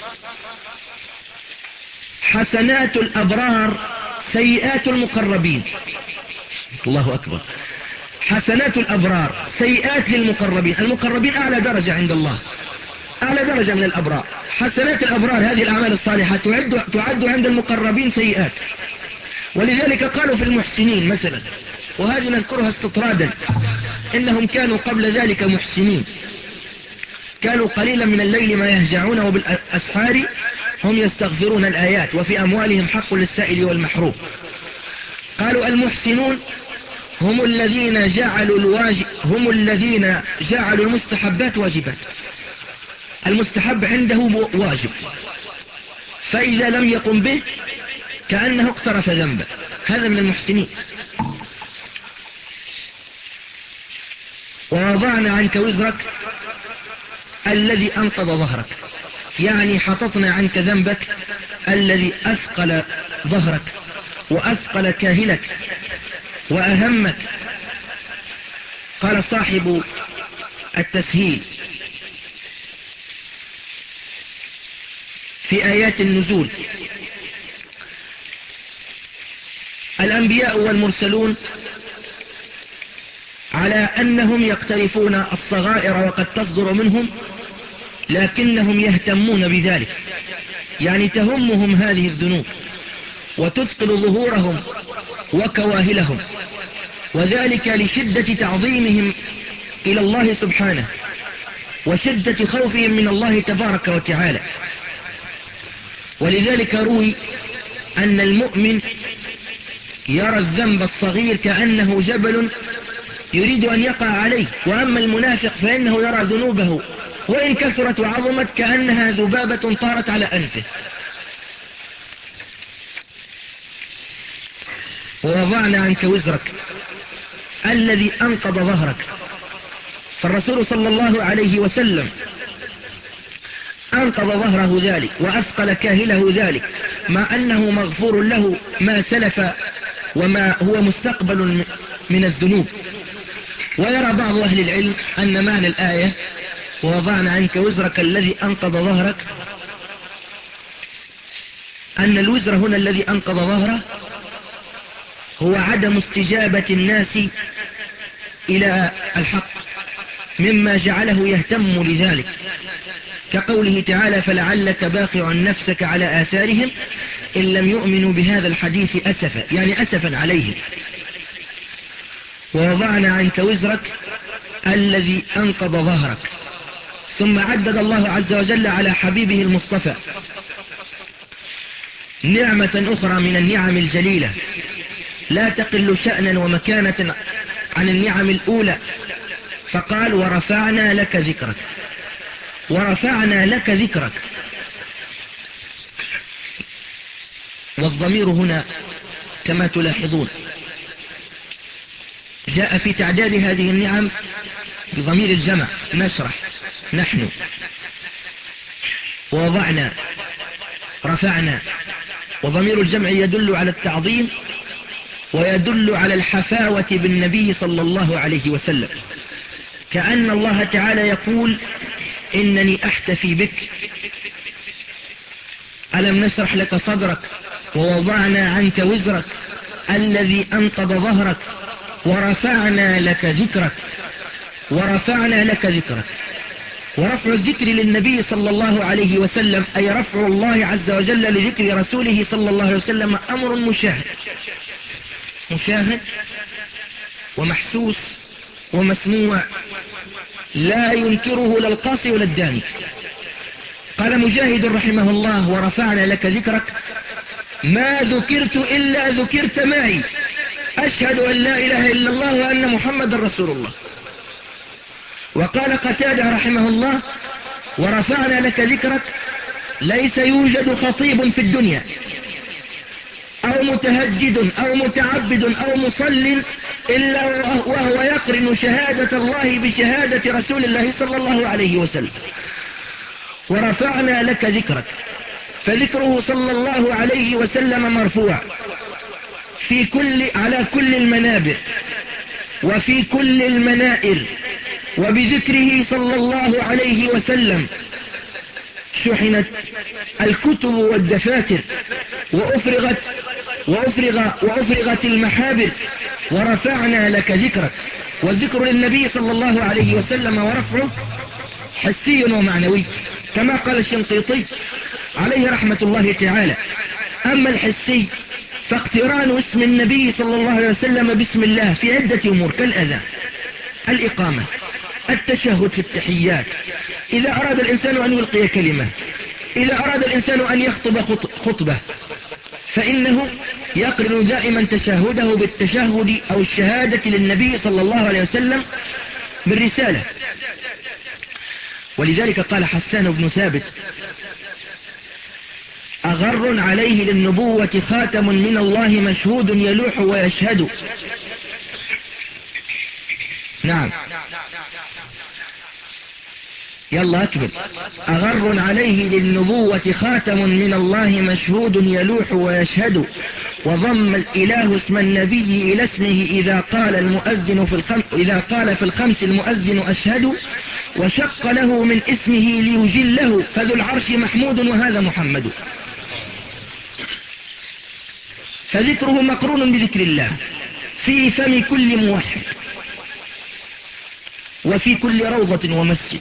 حسنات الأبرار سيئات المقربين. الله أكبر. حسنات الأبرار سيئات للمقربين. المقربين أعلى درجة عند الله، أعلى درجة من الأبرار. حسنات الأبرار هذه الأعمال الصالحة تعد, تعد عند المقربين سيئات. ولذلك قالوا في المحسنين مثلا، وهذه نذكرها استطرادا، إنهم كانوا قبل ذلك محسنين، كانوا قليلا من الليل ما يهجعون وبالأسحار هم يستغفرون الآيات، وفي أموالهم حق للسائل والمحروم. قالوا المحسنون هم الذين جعلوا الواجب هم الذين جعلوا المستحبات واجبات. المستحب عنده واجب، فإذا لم يقم به كأنه اقترف ذنبه. هذا من المحسنين. ووضعنا عنك وزرك الذي أنقض ظهرك، يعني حططنا عنك ذنبك الذي أثقل ظهرك وأثقل كاهلك وأهمك. قال صاحب التسهيل في آيات النزول: الأنبياء والمرسلون على أنهم يقترفون الصغائر وقد تصدر منهم، لكنهم يهتمون بذلك، يعني تهمهم هذه الذنوب وتثقل ظهورهم وكواهلهم، وذلك لشدة تعظيمهم إلى الله سبحانه وشدة خوفهم من الله تبارك وتعالى. ولذلك روي أن المؤمن يرى الذنب الصغير كأنه جبل يريد أن يقع عليه. وأما المنافق فإنه يرى ذنوبه وإن كثرت وعظمت كأنها ذبابة طارت على أنفه. ووضعنا عنك وزرك الذي أنقض ظهرك. فالرسول صلى الله عليه وسلم أنقض ظهره ذلك وأثقل كاهله ذلك، مع أنه مغفور له ما سلف وما هو مستقبل من الذنوب. ويرى بعض أهل العلم أن معنى الآية ووضعنا عنك وزرك الذي أنقض ظهرك أن الوزر هنا الذي أنقض ظهره هو عدم استجابة الناس إلى الحق مما جعله يهتم لذلك، كقوله تعالى فلعلك باخع نفسك على آثارهم إن لم يؤمنوا بهذا الحديث أسفا، يعني أسفا عليهم. ووضعنا عنك وزرك الذي أنقض ظهرك. ثم عدد الله عز وجل على حبيبه المصطفى نعمة أخرى من النعم الجليلة لا تقل شأنا ومكانة عن النعم الأولى، فقال ورفعنا لك ذكرك. ورفعنا لك ذكرك، والضمير هنا كما تلاحظون جاء في تعداد هذه النعم بضمير الجمع، نشرح نحن ووضعنا رفعنا، وضمير الجمع يدل على التعظيم ويدل على الحفاوة بالنبي صلى الله عليه وسلم، كأن الله تعالى يقول إنني أحتفي بك. ألم نشرح لك صدرك ووضعنا عنك وزرك الذي أنقض ظهرك ورفعنا لك ذكرك. ورفعنا لك ذكرك، ورفع الذكر للنبي صلى الله عليه وسلم أي رفع الله عز وجل لذكر رسوله صلى الله عليه وسلم أمر مشاهد مشاهد ومحسوس ومسموع لا ينكره لا القاصي ولا الداني. قال مجاهد رحمه الله ورفعنا لك ذكرك ما ذكرت إلا ذكرت معي أشهد أن لا إله إلا الله وأن محمد رسول الله. وقال قتادة رحمه الله ورفعنا لك ذكرك ليس يوجد خطيب في الدنيا أو متهجد أو متعبد أو مصل إلا وهو يقرن شهادة الله بشهادة رسول الله صلى الله عليه وسلم. ورفعنا لك ذكرك، فذكره صلى الله عليه وسلم مرفوع في كل على كل المنابر وفي كل المنائر، وبذكره صلى الله عليه وسلم شحنت الكتب والدفاتر وأفرغت وأفرغ وأفرغت المحابر. ورفعنا لك ذكرك، والذكر للنبي صلى الله عليه وسلم ورفعه حسي ومعنوي كما قال الشنقيطي عليه رحمة الله تعالى. أما الحسي فاقتران اسم النبي صلى الله عليه وسلم باسم الله في عدة أمور كالأذان، الإقامة، التشهد في التحيات، إذا أراد الإنسان أن يلقي كلمة، إذا أراد الإنسان أن يخطب خطبة فإنه يقرن دائما تشهده بالتشهد أو الشهادة للنبي صلى الله عليه وسلم بالرسالة. ولذلك قال حسان بن ثابت أغر عليه للنبوة خاتم من الله مشهود يلوح ويشهد. نعم يلا أكمل. أغر عليه للنبوة خاتم من الله مشهود يلوح ويشهد. وضم الإله اسم النبي إلى اسمه إذا قال المؤذن في الخمس إذا قال في الخمس المؤذن أشهد. وشق له من اسمه ليجله فذو العرش محمود وهذا محمد. فذكره مقرون بذكر الله في فم كل موحد وفي كل روضة ومسجد.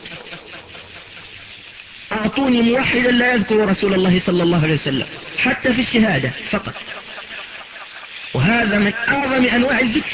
أعطوني موحدا لا يذكر رسول الله صلى الله عليه وسلم حتى في الشهادة فقط، وهذا من أعظم أنواع الذكر.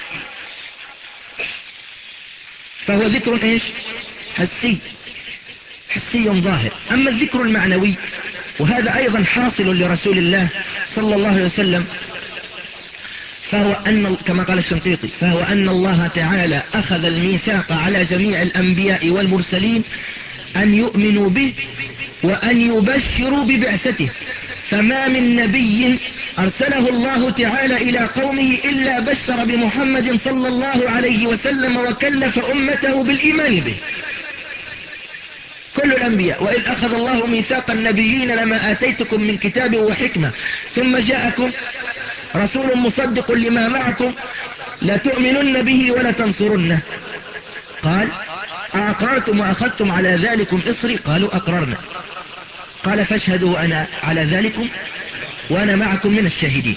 فهو ذكر إيش؟ حسي حسي ظاهر. أما الذكر المعنوي وهذا أيضا حاصل لرسول الله صلى الله عليه وسلم فهو أن كما قال الشنقيطي فهو أن الله تعالى أخذ الميثاق على جميع الأنبياء والمرسلين أن يؤمنوا به وأن يبشروا ببعثته، فما من نبي أرسله الله تعالى إلى قومه إلا بشر بمحمد صلى الله عليه وسلم وكلف أمته بالإيمان به، كل الأنبياء. وإذ أخذ الله ميثاق النبيين لما آتيتكم من كتاب وحكمة ثم جاءكم رسول مصدق لما معكم لتؤمنن به ولتنصرنه، قال أأقررتم وأخذتم على ذلكم إصري؟ قالوا أقررنا، قال فاشهدوا أنا على ذلكم وأنا معكم من الشاهدين.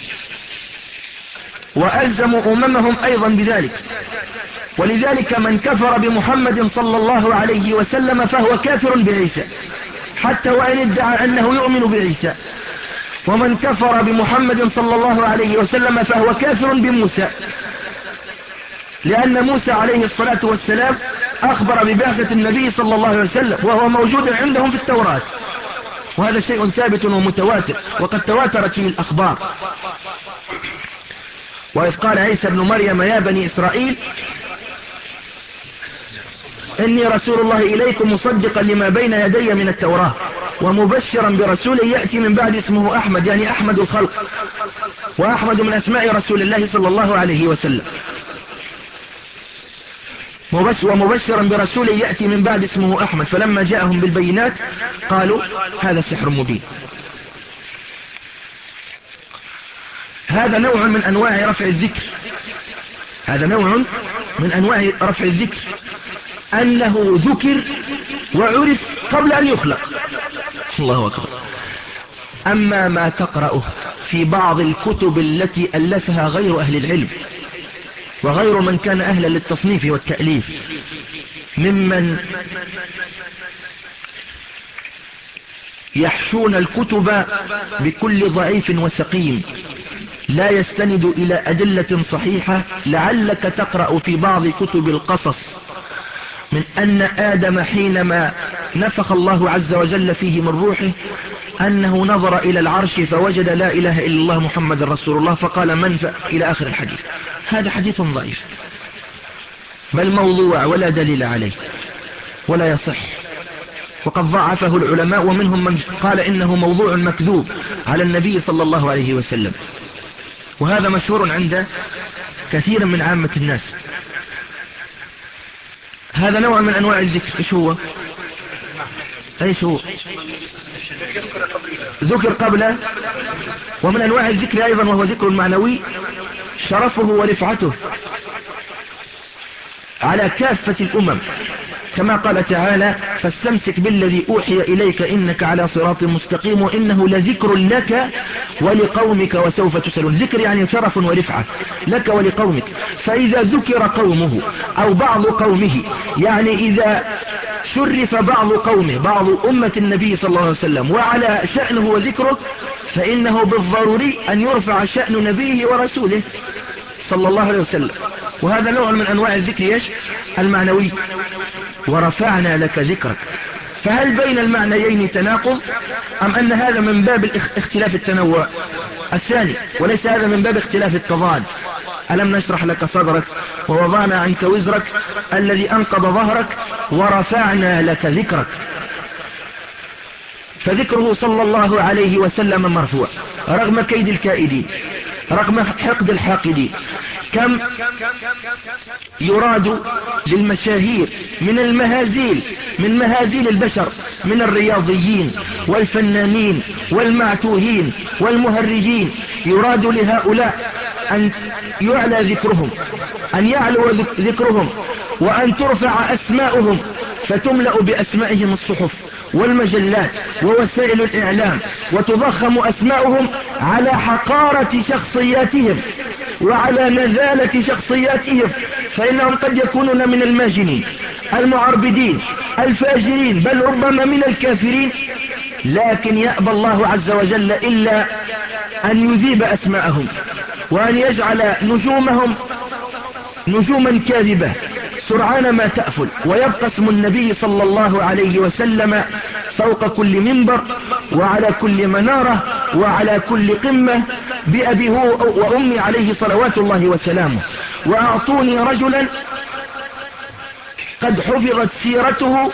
وألزموا أممهم أيضا بذلك. ولذلك من كفر بمحمد صلى الله عليه وسلم فهو كافر بعيسى حتى وإن ادعى أنه يؤمن بعيسى، ومن كفر بمحمد صلى الله عليه وسلم فهو كافر بموسى، لأن موسى عليه الصلاة والسلام أخبر ببعثة النبي صلى الله عليه وسلم وهو موجود عندهم في التوراة، وهذا شيء ثابت ومتواتر وقد تواترت فيه الأخبار. وإذ قال عيسى ابن مريم يا بني إسرائيل إني رسول الله إليكم مصدقا لما بين يدي من التوراة ومبشرا برسول يأتي من بعد اسمه أحمد، يعني أحمد الخلق، وأحمد من أسماء رسول الله صلى الله عليه وسلم، ومبشرا برسول يأتي من بعد اسمه أحمد، فلما جاءهم بالبينات قالوا هذا سحر مبين. هذا نوع من أنواع رفع الذكر، هذا نوع من أنواع رفع الذكر، أنه ذكر وعرف قبل أن يخلق. الله أكبر. أما ما تقرأه في بعض الكتب التي ألفها غير أهل العلم وغير من كان أهلا للتصنيف والتأليف ممن يحشون الكتب بكل ضعيف وسقيم لا يستند إلى أدلة صحيحة، لعلك تقرأ في بعض كتب القصص من أن آدم حينما نفخ الله عز وجل فيه من روحه أنه نظر إلى العرش فوجد لا إله إلا الله محمد رسول الله فقال من ف... إلى آخر الحديث. هذا حديث ضعيف بل موضوع ولا دليل عليه ولا يصح، وقد ضعفه العلماء ومنهم من قال إنه موضوع مكذوب على النبي صلى الله عليه وسلم، وهذا مشهور عند كثير من عامة الناس. هذا نوع من أنواع الذكر. إيش هو؟ إيش هو؟ ذكر قبله. ومن أنواع الذكر أيضا وهو ذكر معنوي شرفه ورفعته على كافة الأمم، كما قال تعالى فاستمسك بالذي أوحي إليك إنك على صراط مستقيم وإنه لذكر لك ولقومك وسوف تسألون. ذكر يعني شرف ورفعة لك ولقومك، فإذا ذكر قومه أو بعض قومه، يعني إذا شرف بعض قومه بعض أمة النبي صلى الله عليه وسلم وعلى شأنه وذكره، فإنه بالضروري أن يرفع شأن نبيه ورسوله صلى الله عليه وسلم. وهذا نوع من أنواع الذكر يش المعنوي. ورفعنا لك ذكرك. فهل بين المعنيين تناقض أم أن هذا من باب اختلاف التنوع الثاني وليس هذا من باب اختلاف التضاد؟ ألم نشرح لك صدرك ووضعنا عنك وزرك الذي أنقض ظهرك ورفعنا لك ذكرك. فذكره صلى الله عليه وسلم مرفوع رغم كيد الكائدين رغم حقد الحاقدين. كم يراد للمشاهير من المهازيل من مهازيل البشر من الرياضيين والفنانين والمعتوهين والمهرجين، يراد لهؤلاء أن يعلى ذكرهم أن يعلو ذكرهم وأن ترفع أسماؤهم فتملأ بأسمائهم الصحف والمجلات ووسائل الإعلام وتضخم أسماؤهم على حقارة شخصياتهم وعلى نزالة شخصياتهم، فإنهم قد يكونون من الماجنين المعربدين الفاجرين بل ربما من الكافرين، لكن يأبى الله عز وجل إلا أن يذيب أسماءهم وأن يجعل نجومهم نجوما كاذبة سرعان ما تأفل، ويبقى اسم النبي صلى الله عليه وسلم فوق كل منبر وعلى كل منارة وعلى كل قمة بأبي هو وأمي عليه صلوات الله وسلامه. وأعطوني رجلا قد حفظت سيرته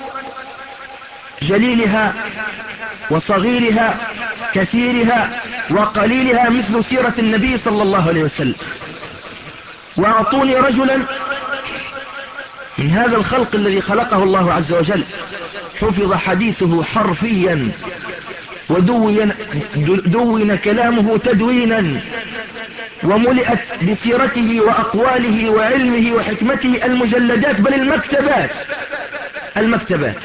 جليلها وصغيرها كثيرها وقليلها مثل سيرة النبي صلى الله عليه وسلم. وأعطوني رجلا من هذا الخلق الذي خلقه الله عز وجل حفظ حديثه حرفيا ودون دون كلامه تدوينا، وملئت بسيرته وأقواله وعلمه وحكمته المجلدات بل المكتبات المكتبات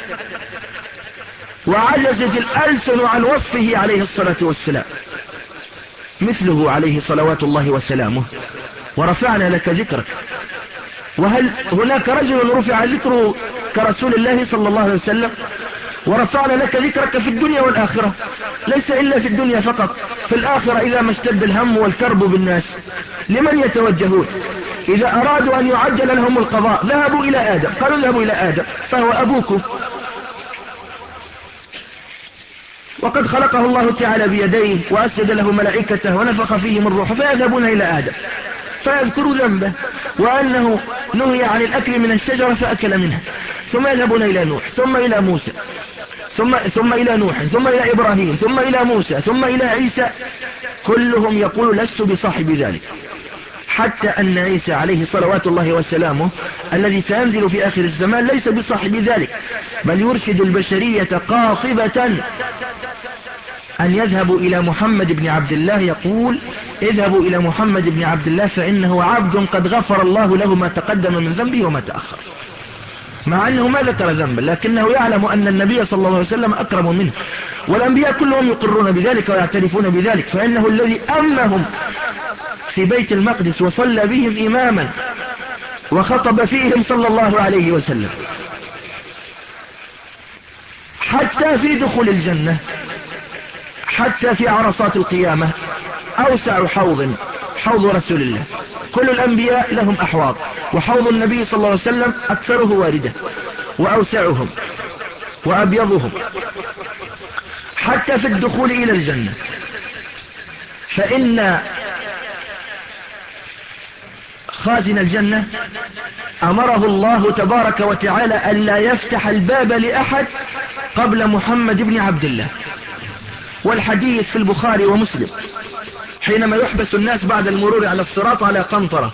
وعجزت الألسن عن وصفه عليه الصلاة والسلام مثله عليه صلوات الله وسلامه. ورفعنا لك ذكرك. وهل هناك رجل رفع ذكره كرسول الله صلى الله عليه وسلم؟ ورفعنا لك ذكرك في الدنيا والآخرة، ليس إلا في الدنيا فقط، في الآخرة إذا ما اشتد الهم والكرب بالناس لمن يتوجهون؟ إذا أرادوا أن يعجل لهم القضاء ذهبوا إلى آدم، قالوا ذهبوا إلى آدم فهو أبوكم، وقد خلقه الله تعالى بيديه وأسجد له ملائكته ونفخ فيه من روحه، فيذهبون إلى آدم فيذكروا ذنبه وأنه نهي عن الأكل من الشجرة فأكل منها، ثم يذهبون إلى نوح ثم إلى موسى ثم, ثم إلى نوح ثم إلى إبراهيم ثم إلى موسى ثم إلى عيسى، كلهم يقول لست بصاحب ذلك، حتى أن عيسى عليه صلوات الله وسلامه الذي سينزل في آخر الزمان ليس بصاحب ذلك، بل يرشد البشرية قاطبة أن يذهبوا إلى محمد بن عبد الله، يقول اذهبوا إلى محمد بن عبد الله فإنه عبد قد غفر الله له ما تقدم من ذنبه وما تأخر، مع أنه ما ذكر ذنبا لكنه يعلم أن النبي صلى الله عليه وسلم أكرم منه، والأنبياء كلهم يقرون بذلك ويعترفون بذلك، فإنه الذي أمهم في بيت المقدس وصلى بهم إماما وخطب فيهم صلى الله عليه وسلم، حتى في دخول الجنة حتى في عرصات القيامة أوسع حوض حوض رسول الله. كل الأنبياء لهم أحواض، وحوض النبي صلى الله عليه وسلم أكثره واردة وأوسعهم وأبيضهم. حتى في الدخول إلى الجنة، فإن خازن الجنة أمره الله تبارك وتعالى ألا يفتح الباب لأحد قبل محمد بن عبد الله. والحديث في البخاري ومسلم حينما يحبس الناس بعد المرور على الصراط على قنطرة،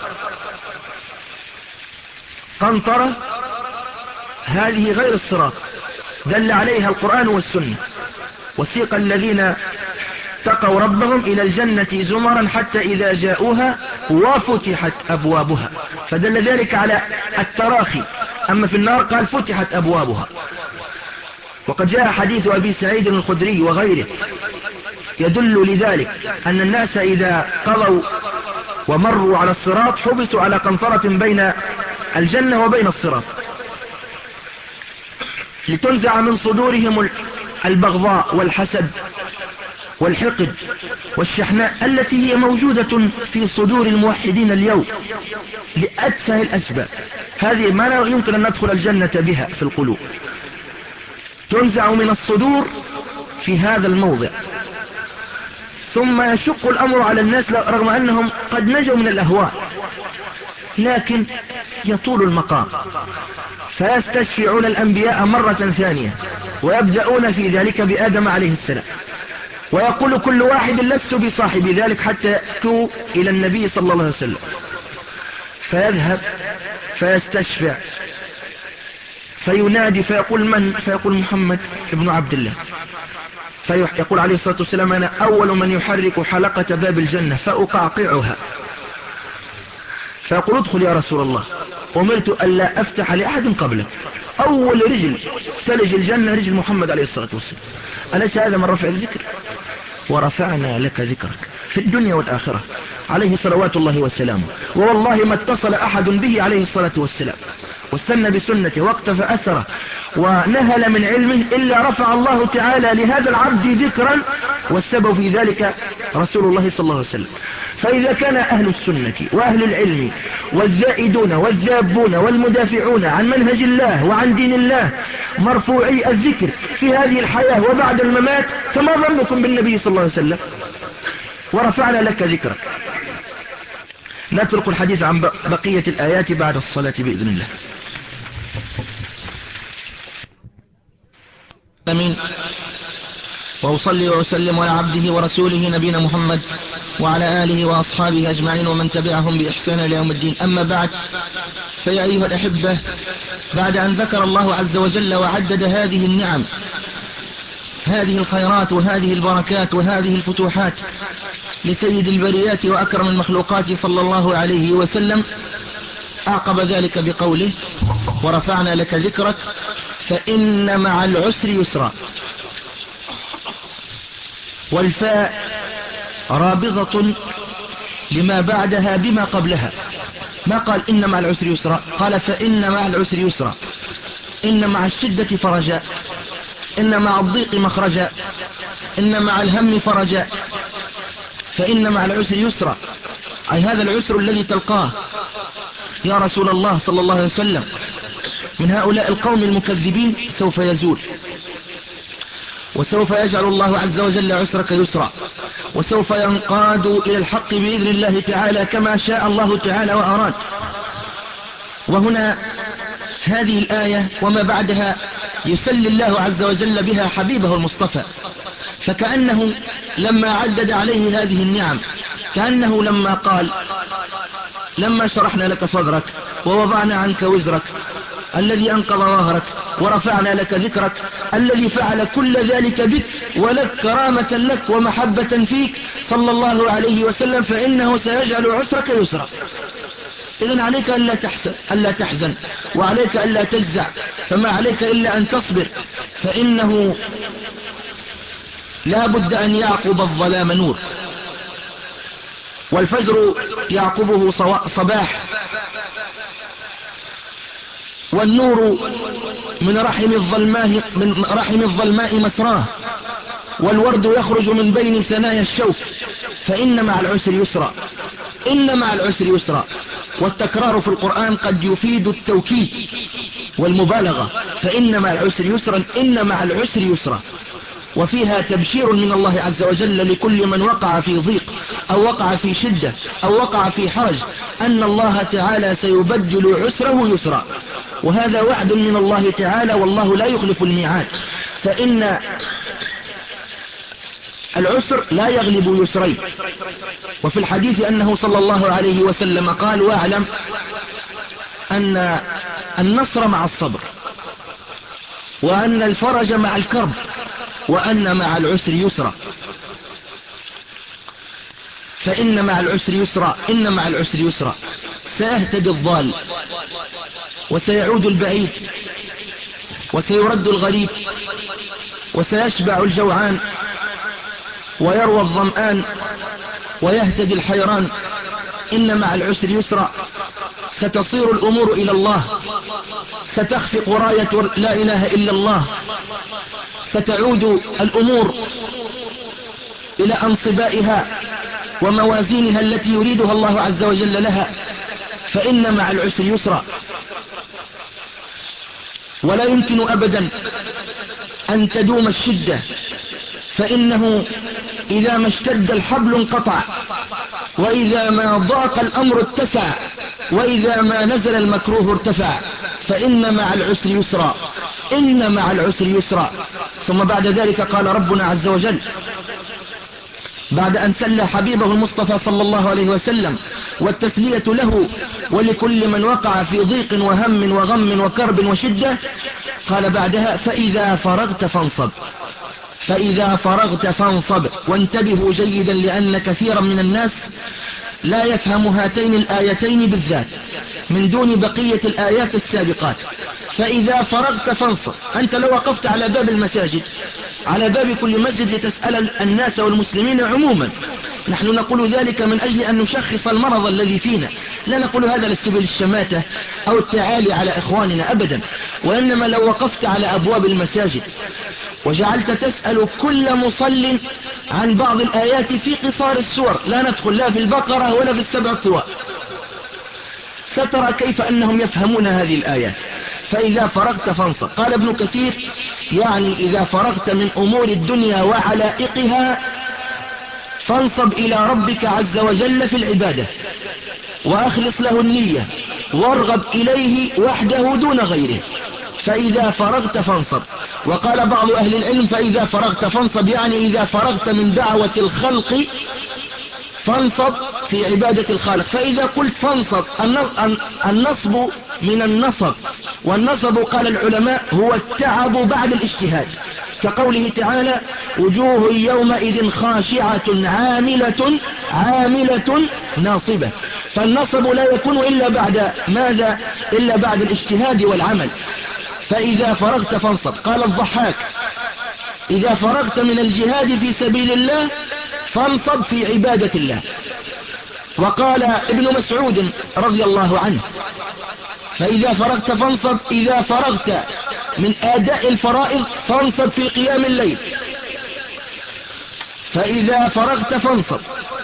قنطرة هذه غير الصراط دل عليها القرآن والسنة، وسيق الذين اتقوا ربهم إلى الجنة زمرا حتى إذا جاءوها وفتحت أبوابها، فدل ذلك على التراخي. أما في النار قال فتحت أبوابها. وقد جاء حديث أبي سعيد الخدري وغيره يدل لذلك أن الناس إذا قضوا ومروا على الصراط حبسوا على قنطرة بين الجنة وبين الصراط لتنزع من صدورهم البغضاء والحسد والحقد والشحناء التي هي موجودة في صدور الموحدين اليوم لأتفه الأسباب. هذه ما لا يمكن أن ندخل الجنة بها في القلوب، تنزع من الصدور في هذا الموضع. ثم يشق الأمر على الناس رغم أنهم قد نجوا من الأهواء، لكن يطول المقام فيستشفعون الأنبياء مرة ثانية، ويبدأون في ذلك بآدم عليه السلام، ويقول كل واحد لست بصاحب ذلك حتى يأتوا إلى النبي صلى الله عليه وسلم، فيذهب فيستشفع فينادي فيقول من؟ فيقول محمد ابن عبد الله، فيقول عليه الصلاة والسلام أنا أول من يحرك حلقة باب الجنة فأقعقعها، فيقول ادخل يا رسول الله، أمرت ألا أفتح لأحد قبلك. أول رجل تلج الجنة رجل محمد عليه الصلاة والسلام. أليس هذا من رفع الذكر؟ ورفعنا لك ذكرك في الدنيا والآخرة عليه صلوات الله وسلامه. ووالله ما اتصل أحد به عليه الصلاة والسلام واستنى بسنته واقتفى أثره ونهل من علمه إلا رفع الله تعالى لهذا العبد ذكرا، والسبب في ذلك رسول الله صلى الله عليه وسلم. فإذا كان أهل السنة وأهل العلم والزائدون والذابون والمدافعون عن منهج الله وعن دين الله مرفوعي الذكر في هذه الحياة وبعد الممات، فما ظنكم بالنبي صلى الله عليه وسلم؟ ورفعنا لك ذكرك. نترك الحديث عن بقية الآيات بعد الصلاة بإذن الله. أمين. وأصلي وأسلم على عبده ورسوله نبينا محمد وعلى آله وأصحابه أجمعين ومن تبعهم بإحسان إلى يوم الدين. أما بعد، فيا أيها الأحبة، بعد أن ذكر الله عز وجل وعدد هذه النعم، هذه الخيرات وهذه البركات وهذه الفتوحات لسيد البريات وأكرم المخلوقات صلى الله عليه وسلم، أعقب ذلك بقوله: ورفعنا لك ذكرك فإن مع العسر يسرا. والفاء رابضة لما بعدها بما قبلها، ما قال إن مع العسر يسرا، قال فإن مع العسر يسرا. إن مع الشدة فرجا، إن مع الضيق مخرجا، إن مع الهم فرجا، فإن مع العسر يسرا، أي هذا العسر الذي تلقاه يا رسول الله صلى الله عليه وسلم من هؤلاء القوم المكذبين سوف يزول، وسوف يجعل الله عز وجل عسرك يسرا، وسوف ينقاد إلى الحق بإذن الله تعالى كما شاء الله تعالى وأراد. وهنا هذه الآية وما بعدها يسلي الله عز وجل بها حبيبه المصطفى، فكأنه لما عدد عليه هذه النعم، كأنه لما قال: لما شرحنا لك صدرك ووضعنا عنك وزرك الذي أنقض ظهرك ورفعنا لك ذكرك، الذي فعل كل ذلك بك ولك كرامة لك ومحبة فيك صلى الله عليه وسلم، فإنه سيجعل عسرك يسرا. إذن عليك ألا تحزن, ألا تحزن وعليك ألا تجزع، فما عليك إلا أن تصبر، فإنه لا بد أن يعقب الظلام نور، والفجر يعقبه صباح، والنور من رحم الظلماء من رحم الظلماء مسراه، والورد يخرج من بين ثنايا الشوك، فإن مع العسر يسرا. إن مع العسر يسرا، والتكرار في القرآن قد يفيد التوكيد والمبالغة، فإن مع العسر يسرا، إن مع العسر يسرا، وفيها تبشير من الله عز وجل لكل من وقع في ضيق أو وقع في شدة أو وقع في حرج، أن الله تعالى سيبدل عسره يسرا، وهذا وعد من الله تعالى، والله لا يخلف الميعاد. فإن العسر لا يغلب يسرين. وفي الحديث أنه صلى الله عليه وسلم قال: واعلم أن النصر مع الصبر، وأن الفرج مع الكرب، وأن مع العسر يسرا. فإن مع العسر يسرا، إن مع العسر يسرا، سيهتدي الضال وسيعود البعيد وسيرد الغريب وسيشبع الجوعان ويروى الظمآن ويهتدي الحيران. إن مع العسر يسرا، ستصير الأمور إلى الله، ستخفق راية لا إله إلا الله، ستعود الأمور إلى أنصبائها وموازينها التي يريدها الله عز وجل لها، فإن مع العسر يسرا. ولا يمكن أبدا أن تدوم الشدة، فإنه إذا ما اشتد الحبل انقطع، وإذا ما ضاق الأمر اتسع، وإذا ما نزل المكروه ارتفع، فإن مع العسر يسرا، إن مع العسر يسرا. ثم بعد ذلك قال ربنا عز وجل بعد أن سلى حبيبه المصطفى صلى الله عليه وسلم والتسلية له ولكل من وقع في ضيق وهم وغم وكرب وشدة، قال بعدها: فإذا فرغت فانصب، فإذا فرغت فانصب. وانتبهوا جيدا، لأن كثيرا من الناس لا يفهم هاتين الآيتين بالذات من دون بقية الآيات السابقات، فإذا فرغت فانصب. أنت لو وقفت على باب المساجد، على باب كل مسجد لتسأل الناس والمسلمين عموما، نحن نقول ذلك من أجل أن نشخص المرض الذي فينا، لا نقول هذا لسبيل الشماتة أو التعالي على إخواننا أبدا، وإنما لو وقفت على أبواب المساجد وجعلت تسأل كل مصل عن بعض الآيات في قصار السور، لا ندخل لا في البقرة ولا في السبع الطوال، سترى كيف أنهم يفهمون هذه الآيات. فإذا فرغت فانصب. قال ابن كثير يعني إذا فرغت من أمور الدنيا وعلائقها فانصب إلى ربك عز وجل في العبادة، وأخلص له النية، وارغب إليه وحده دون غيره. فإذا فرغت فانصب. وقال بعض أهل العلم فإذا فرغت فانصب يعني إذا فرغت من دعوة الخلق فانصب في عبادة الخالق. فإذا قلت فانصب، النصب من النصب، والنصب قال العلماء هو التعب بعد الاجتهاد، كقوله تعالى وجوه يومئذ خاشعة عاملة عاملة ناصبة. فالنصب لا يكون إلا بعد ماذا؟ إلا بعد الاجتهاد والعمل. فإذا فرغت فانصب. قال الضحاك إذا فرغت من الجهاد في سبيل الله فانصب في عبادة الله. وقال ابن مسعود رضي الله عنه فإذا فرغت فانصب، إذا فرغت من أداء الفرائض فانصب في قيام الليل. فإذا فرغت فانصب.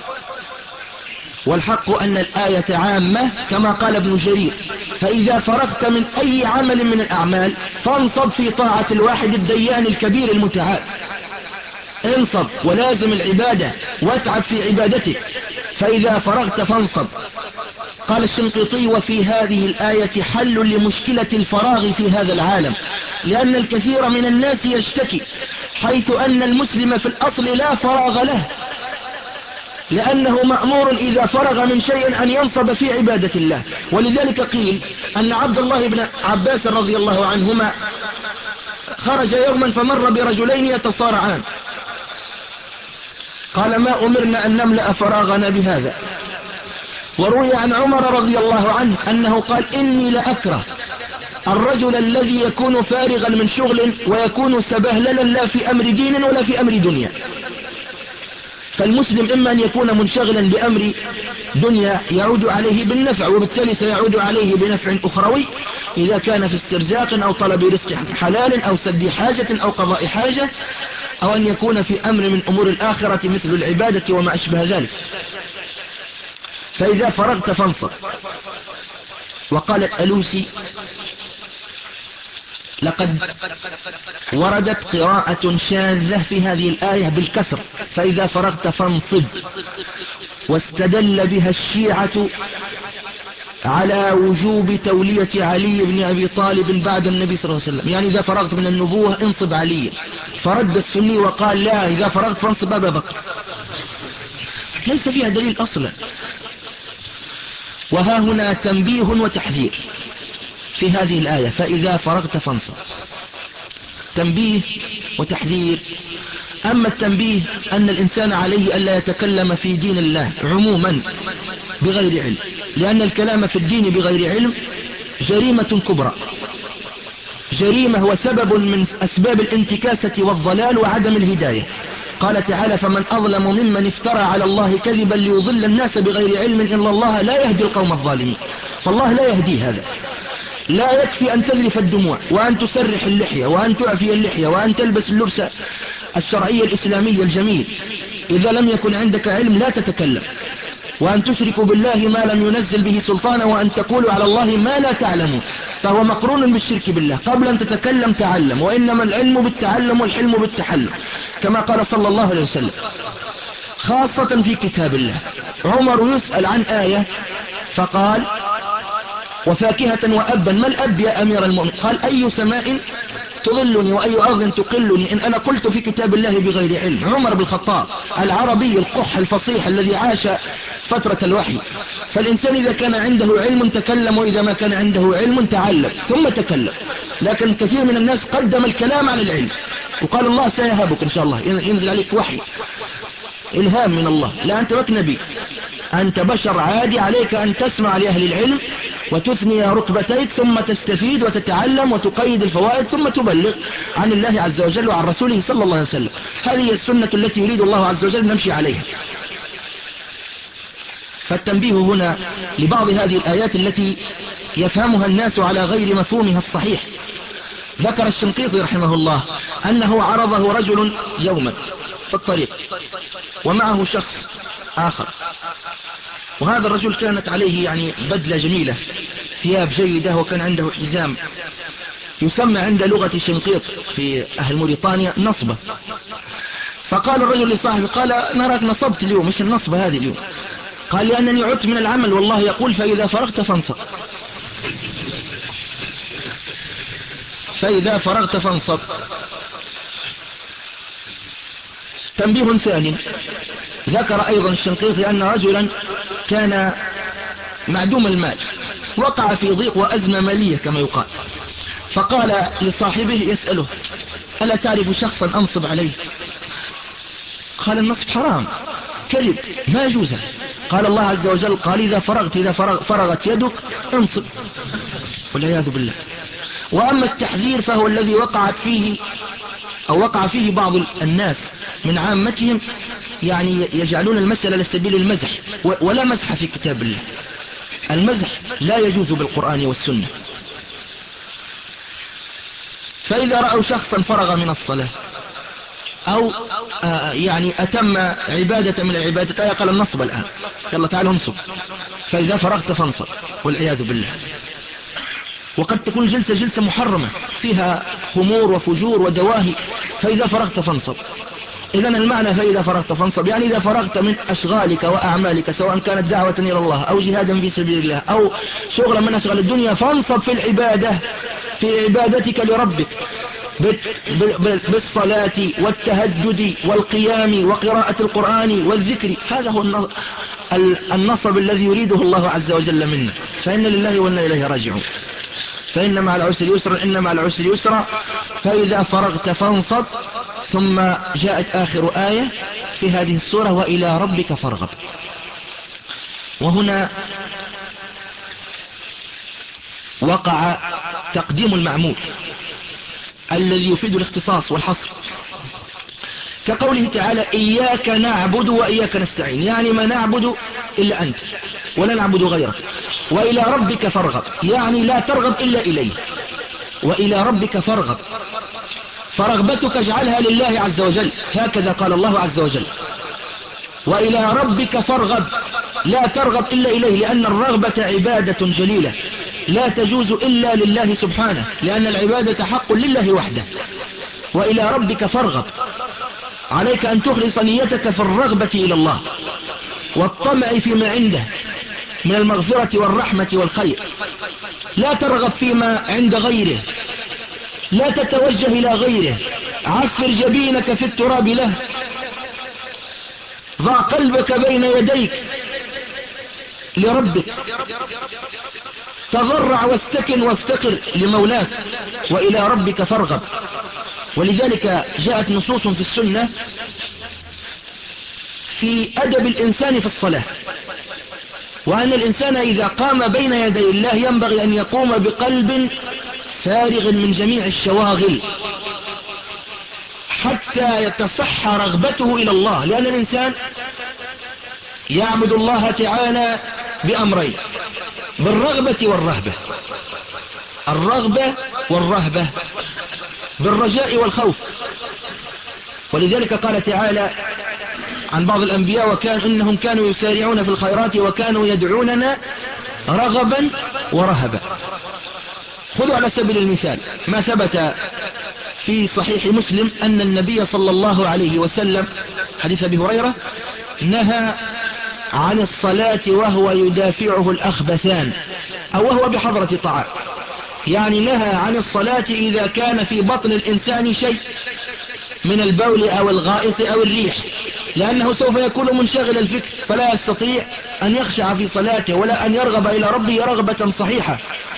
والحق أن الآية عامة كما قال ابن جرير فإذا فرغت من أي عمل من الأعمال فانصب في طاعة الواحد الديان الكبير المتعال. انصب ولازم العبادة واتعب في عبادتك. فإذا فرغت فانصب. قال الشنقيطي وفي هذه الآية حل لمشكلة الفراغ في هذا العالم، لأن الكثير من الناس يشتكي حيث أن المسلم في الأصل لا فراغ له، لأنه مأمور إذا فرغ من شيء أن ينصب في عبادة الله. ولذلك قيل أن عبد الله بن عباس رضي الله عنهما خرج يوما فمر برجلين يتصارعان، قال ما أمرنا أن نملأ فراغنا بهذا. وروي عن عمر رضي الله عنه أنه قال إني لأكره الرجل الذي يكون فارغا من شغل ويكون سبهللا لا في أمر دين ولا في أمر دنيا. فالمسلم إما أن يكون منشغلا بأمر دنيا يعود عليه بالنفع، وبالتالي سيعود عليه بنفع أخروي إذا كان في استرزاق أو طلب رزق حلال أو سد حاجة أو قضاء حاجة، أو أن يكون في أمر من أمور الآخرة مثل العبادة وما أشبه ذلك. فإذا فرغت فانصب. وقال الألوسي لقد وردت قراءة شاذة في هذه الآية بالكسر فإذا فرغت فانصب، واستدل بها الشيعة على وجوب تولية علي بن أبي طالب بعد النبي صلى الله عليه وسلم، يعني إذا فرغت من النبوة انصب علي. فرد السني وقال لا، إذا فرغت فانصب أبا بكر. ليس فيها دليل أصلا. وها هنا تنبيه وتحذير في هذه الآية فإذا فرغت فانصب، تنبيه وتحذير. أما التنبيه أن الإنسان عليه ألا يتكلم في دين الله عموما بغير علم، لأن الكلام في الدين بغير علم جريمة كبرى، جريمة وسبب من أسباب الانتكاسة والضلال وعدم الهداية. قال تعالى فمن أظلم ممن افترى على الله كذبا ليضل الناس بغير علم إن الله لا يهدي القوم الظالمين. فالله لا يهدي هذا. لا يكفي أن تذرف الدموع وأن تسرح اللحية وأن تعفي اللحية وأن تلبس اللبس الشرعية الإسلامية الجميل، إذا لم يكن عندك علم لا تتكلم، وأن تشركوا بالله ما لم ينزل به سلطانا، وأن تقولوا على الله ما لا تعلمون، فهو مقرون بالشرك بالله. قبل أن تتكلم تعلم، وإنما العلم بالتعلم والحلم بالتحلم، كما قال صلى الله عليه وسلم. خاصة في كتاب الله. عمر يسأل عن آية فقال وفاكهة وأبا، ما الأب يا أمير المؤمنين؟ قال أي سماء تظلني وأي أرض تقلني إن أنا قلت في كتاب الله بغير علم. عمر بن الخطاب العربي القح الفصيح الذي عاش فترة الوحي. فالإنسان إذا كان عنده علم تكلم، وإذا ما كان عنده علم تعلم ثم تكلم. لكن كثير من الناس قدم الكلام على العلم، وقال الله سيهبك إن شاء الله، ينزل عليك وحي إلهام من الله. لا، أنت لك نبي، أنت بشر عادي، عليك أن تسمع لأهل العلم وتثني ركبتيك ثم تستفيد وتتعلم وتقيد الفوائد ثم تبلغ عن الله عز وجل وعن رسوله صلى الله عليه وسلم. هذه هي السنة التي يريد الله عز وجل نمشي عليها. فالتنبيه هنا لبعض هذه الآيات التي يفهمها الناس على غير مفهومها الصحيح. ذكر الشنقيطي رحمه الله أنه عرضه رجل يوما في الطريق ومعه شخص آخر، وهذا الرجل كانت عليه يعني بدلة جميلة، ثياب جيدة، وكان عنده حزام يسمى عند لغة الشنقيط في أهل موريتانيا نصبة. فقال الرجل لصاحبه قال نراك نصبت اليوم، مش النصبة هذه اليوم؟ قال لأنني عدت من العمل والله يقول فإذا فرغت فانصب، فإذا فرغت فانصب. تنبيه ثاني، ذكر أيضا الشنقيطي أن رجلا كان معدوم المال، وقع في ضيق وأزمة مالية كما يقال، فقال لصاحبه يسأله ألا تعرف شخصا أنصب عليه؟ قال النصب حرام، كذب، ما يجوز. قال الله عز وجل قال إذا فرغت إذا فرغ فرغت يدك انصب، والعياذ بالله. وأما التحذير فهو الذي وقعت فيه أو وقع فيه بعض الناس من عامتهم، يعني يجعلون المسألة لسبيل المزح، ولا مزح في كتاب الله. المزح لا يجوز بالقرآن والسنة. فإذا رأوا شخصا فرغ من الصلاة أو آه يعني أتم عبادة من العبادات، قال النصب الآن، يلا تعال انصب، فإذا فرغت فانصب، والعياذ بالله. وقد تكون جلسة جلسة محرمة فيها خمور وفجور ودواهي، فإذا فرغت فانصب. إذن المعنى فإذا فرغت فانصب يعني إذا فرغت من أشغالك وأعمالك، سواء كانت دعوة إلى الله أو جهادا في سبيل الله أو شغلا من أشغال الدنيا، فانصب في العبادة، في عبادتك لربك بالصلاة والتهجد والقيام وقراءة القرآن والذكر. هذا هو النصب الذي يريده الله عز وجل منا. فإن لله وإنا إليه راجعون. فإن مع العسر يسرا إن مع العسر يسرا، فإذا فرغت فانصب. ثم جاءت آخر آية في هذه السورة وإلى ربك فارغب. وهنا وقع تقديم المعمول الذي يفيد الاختصاص والحصر، كقوله تعالى إياك نعبد وإياك نستعين، يعني ما نعبد إلا أنت ولا نعبد غيرك. وإلى ربك فارغب يعني لا ترغب إلا إليه. وإلى ربك فارغب، فرغبتك اجعلها لله عز وجل، هكذا قال الله عز وجل. وإلى ربك فارغب، لا ترغب إلا إليه، لأن الرغبة عبادة جليلة لا تجوز إلا لله سبحانه، لأن العبادة حق لله وحده. وإلى ربك فارغب، عليك أن تخلص نيتك في الرغبة إلى الله والطمع فيما عنده من المغفرة والرحمة والخير. لا ترغب فيما عند غيره، لا تتوجه إلى غيره. عفر جبينك في التراب له، ضع قلبك بين يديك لربك، تضرع واستكن وافتقر لمولاك. وإلى ربك فارغب. ولذلك جاءت نصوص في السنة في أدب الإنسان في الصلاة، وأن الإنسان إذا قام بين يدي الله ينبغي أن يقوم بقلب فارغ من جميع الشواغل حتى يتصحى رغبته إلى الله. لأن الإنسان يعبد الله تعالى بأمرين، بالرغبة والرهبة، الرغبة والرهبة، بالرجاء والخوف. ولذلك قال تعالى عن بعض الأنبياء وكان إنهم كانوا يسارعون في الخيرات وكانوا يدعوننا رغبا ورهبا. خذوا على سبيل المثال ما ثبت في صحيح مسلم أن النبي صلى الله عليه وسلم حديث أبي هريرة نهى عن الصلاة وهو يدافعه الأخبثان، أو وهو بحضرة طعام، يعني نهى عن الصلاة إذا كان في بطن الإنسان شيء من البول أو الغائط أو الريح، لأنه سوف يكون منشغل الفكر فلا يستطيع أن يخشع في صلاته ولا أن يرغب إلى ربه رغبة صحيحة،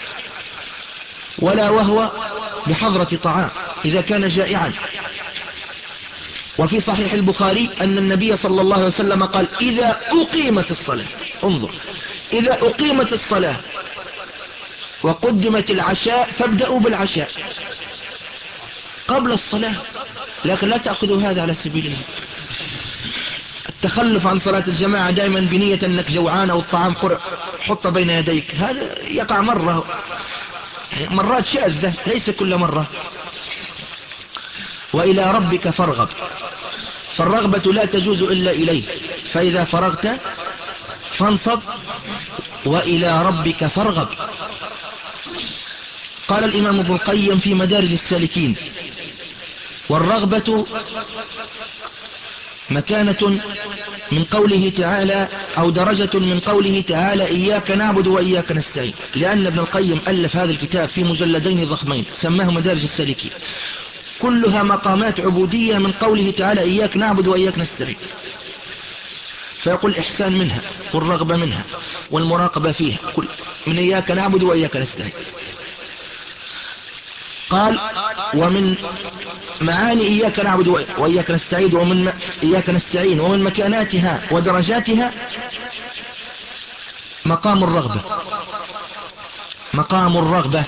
ولا وهو بحضرة طعام إذا كان جائعا. وفي صحيح البخاري أن النبي صلى الله عليه وسلم قال إذا أقيمت الصلاة، انظر، إذا أقيمت الصلاة وقدمت العشاء فابدأوا بالعشاء قبل الصلاة، لكن لا تأخذوا هذا على سبيل الله. التخلف عن صلاة الجماعة دائما بنية أنك جوعان أو الطعام قرع حطه بين يديك، هذا يقع مرة مرات شاذة ليس كل مرة. وإلى ربك فارغب، فالرغبة لا تجوز إلا إليه، فإذا فرغت فانصب وإلى ربك فارغب. قال الإمام ابن القيم في مدارج السالكين: والرغبة مكانة من قوله تعالى أو درجة من قوله تعالى إياك نعبد وإياك نستعين، لأن ابن القيم ألف هذا الكتاب في مجلدين ضخمين سماه مدارج السالكين، كلها مقامات عبودية من قوله تعالى إياك نعبد وإياك نستعين، فيقول إحسان منها والرغبة منها والمراقبة فيها، كل من إياك نعبد وإياك نستعين. قال: ومن معاني إياك نعبد وإياك نستعين ومن إياك نستعين ومن مكاناتها ودرجاتها مقام الرغبة. مقام الرغبة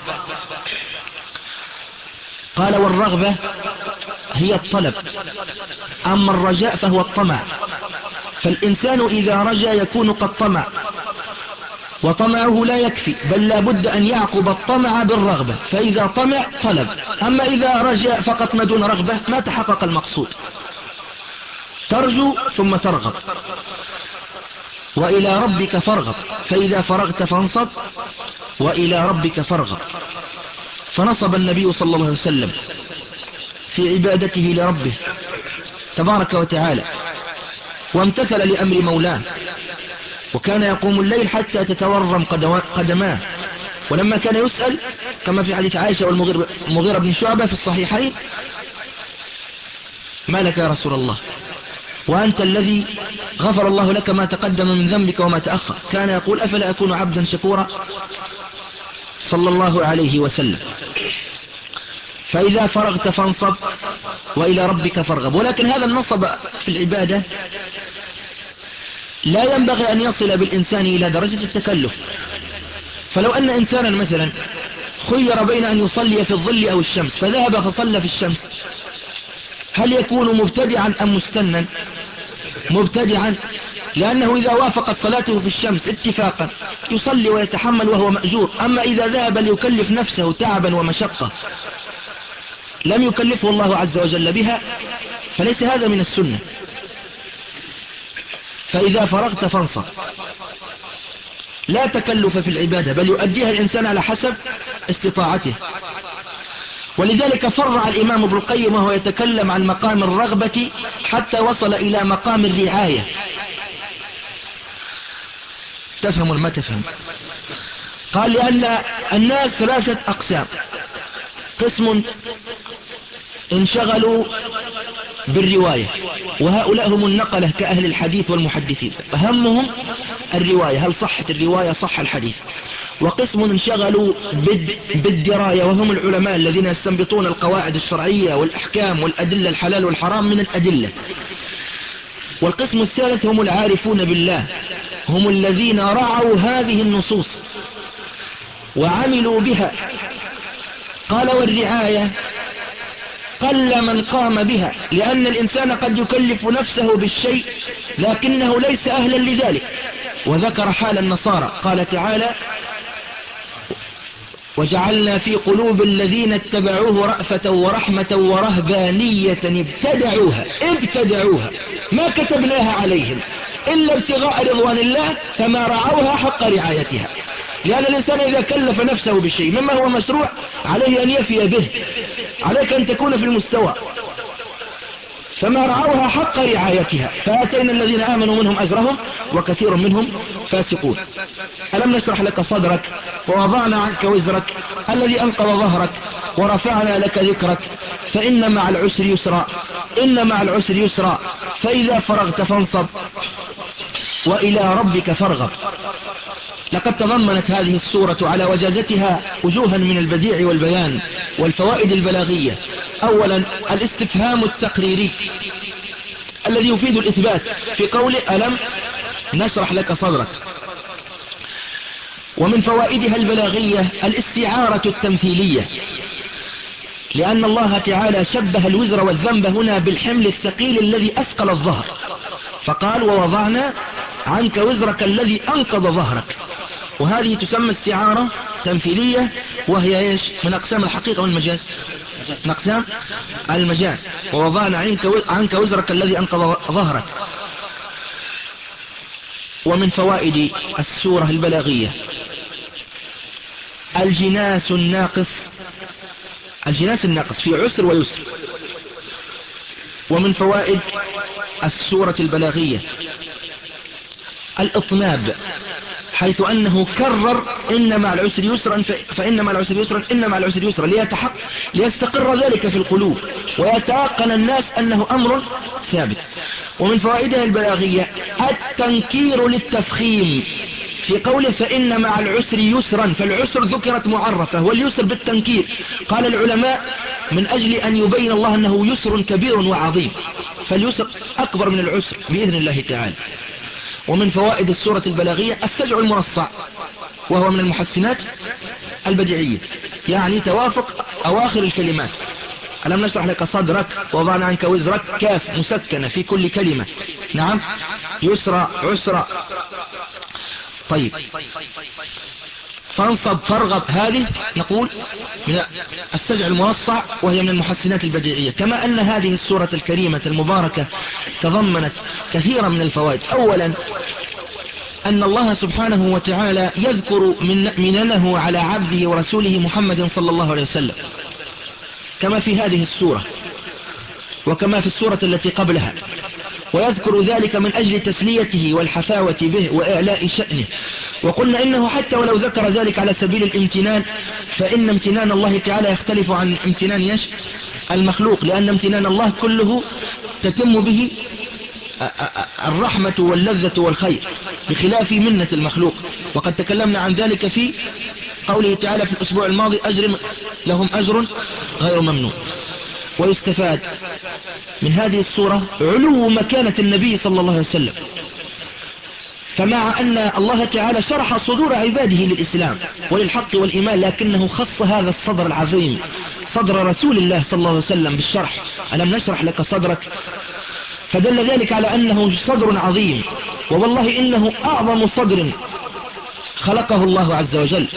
قال: والرغبة هي الطلب، أما الرجاء فهو الطمع، فالإنسان إذا رجا يكون قد طمع، وطمعه لا يكفي بل لا بد أن يعقب الطمع بالرغبة، فإذا طمع طلب، أما إذا رجا فقط ما دون رغبة ما تحقق المقصود. ترجو ثم ترغب. وإلى ربك فارغب، فإذا فرغت فانصب وإلى ربك فارغب. فنصب النبي صلى الله عليه وسلم في عبادته لربه تبارك وتعالى، وامتثل لأمر مولاه، وكان يقوم الليل حتى تتورم قدماه. ولما كان يسأل كما في حديث عائشة والمغيرة بن شعبة في الصحيحين: ما لك يا رسول الله وأنت الذي غفر الله لك ما تقدم من ذنبك وما تأخر؟ كان يقول: أفلا أكون عبدا شكورا صلى الله عليه وسلم. فإذا فرغت فانصب وإلى ربك فارغب. ولكن هذا النصب في العبادة لا ينبغي أن يصل بالإنسان إلى درجة التكلف. فلو أن إنسانا مثلا خير بين أن يصلي في الظل أو الشمس فذهب فصلى في الشمس، هل يكون مبتدعا أم مستنا؟ مبتدعا، لأنه إذا وافقت صلاته في الشمس اتفاقا يصلي ويتحمل وهو مأجور. أما إذا ذهب ليكلف نفسه تعبا ومشقة لم يكلفه الله عز وجل بها فليس هذا من السنة. فإذا فرغت فانصب، لا تكلف في العبادة بل يؤديها الإنسان على حسب استطاعته. ولذلك فرع الإمام ابن القيم وهو يتكلم عن مقام الرغبة حتى وصل إلى مقام الرعاية. تفهم ما تفهم؟ قال: لأن الناس ثلاثة أقسام: قسم انشغلوا بالرواية، وهؤلاء هم النقلة كأهل الحديث والمحدثين، همهم الرواية، هل صحت الرواية صح الحديث. وقسم انشغلوا بالدراية، وهم العلماء الذين يستنبطون القواعد الشرعية والأحكام والأدلة الحلال والحرام من الأدلة. والقسم الثالث هم العارفون بالله، هم الذين رعوا هذه النصوص وعملوا بها. قال: والرعاية قل من قام بها، لأن الإنسان قد يكلف نفسه بالشيء لكنه ليس أهلا لذلك. وذكر حال النصارى، قال تعالى: وجعلنا في قلوب الذين اتبعوه رأفة ورحمة ورهبانية ابتدعوها ابتدعوها ما كتبناها عليهم إلا ابتغاء رضوان الله فما رعوها حق رعايتها. لأن الإنسان إذا كلف نفسه بالشيء مما هو مشروع عليه أن يفي به، عليك أن تكون في المستوى، فما رعوها حق رعايتها فآتينا الذين آمنوا منهم أجرهم وكثير منهم فاسقون. ألم نشرح لك صدرك ووضعنا عنك وزرك الذي أنقض ظهرك ورفعنا لك ذكرك فإن مع العسر يسرا إن مع العسر يسرا فإذا فرغت فانصب وإلى ربك فارغب. لقد تضمنت هذه السورة على وجازتها وجوها من البديع والبيان والفوائد البلاغية. أولا الاستفهام التقريري الذي يفيد الإثبات في قوله ألم نشرح لك صدرك. ومن فوائدها البلاغية الاستعارة التمثيلية، لأن الله تعالى شبه الوزر والذنب هنا بالحمل الثقيل الذي أثقل الظهر، فقال ووضعنا عنك وزرك الذي أنقض ظهرك، وهذه تسمى استعارة تمثيلية، وهي ايش؟ من أقسام الحقيقة والمجاز، من أقسام المجاز. ووضعنا عنك عنك وزرك الذي أنقض ظهرك. ومن فوائد السورة البلاغية الجناس الناقص، الجناس الناقص في عسر ويسر. ومن فوائد السورة البلاغية الإطناب، حيث أنه كرر إن مع العسر يسرا فإن مع العسر يسرا إن مع العسر يسرا ليتحق ليستقر ذلك في القلوب ويتيقن الناس أنه أمر ثابت. ومن فوائدها البلاغية التنكير للتفخيم في قوله فإن مع العسر يسرا، فالعسر ذكرت معرفة واليسر بالتنكير. قال العلماء من أجل أن يبين الله أنه يسر كبير وعظيم، فاليسر أكبر من العسر بإذن الله تعالى. ومن فوائد السورة البلاغية السجع المرصع، وهو من المحسنات البديعية، يعني توافق أواخر الكلمات. ألم نشرح لك صدرك ووضعنا عنك وزرك، كاف مسكنة في كل كلمة، نعم، يسرى عسرى. طيب فانصب فارغب، هذه نقول من السجع المرصع وهي من المحسنات البديعية. كما أن هذه السورة الكريمة المباركة تضمنت كثيرا من الفوائد. أولا أن الله سبحانه وتعالى يذكر من مننه على عبده ورسوله محمد صلى الله عليه وسلم، كما في هذه السورة وكما في السورة التي قبلها، ويذكر ذلك من أجل تسليته والحفاوة به وإعلاء شأنه. وقلنا إنه حتى ولو ذكر ذلك على سبيل الامتنان، فإن امتنان الله تعالى يختلف عن امتنان يش المخلوق، لأن امتنان الله كله تتم به الرحمة واللذة والخير، بخلاف منة المخلوق. وقد تكلمنا عن ذلك في قوله تعالى في الأسبوع الماضي أجر لهم أجر غير ممنون. ويستفاد من هذه السورة علو مكانة النبي صلى الله عليه وسلم، فمع أن الله تعالى شرح صدور عباده للإسلام وللحق والإيمان، لكنه خص هذا الصدر العظيم صدر رسول الله صلى الله عليه وسلم بالشرح، ألم نشرح لك صدرك، فدل ذلك على أنه صدر عظيم، والله إنه أعظم صدر خلقه الله عز وجل.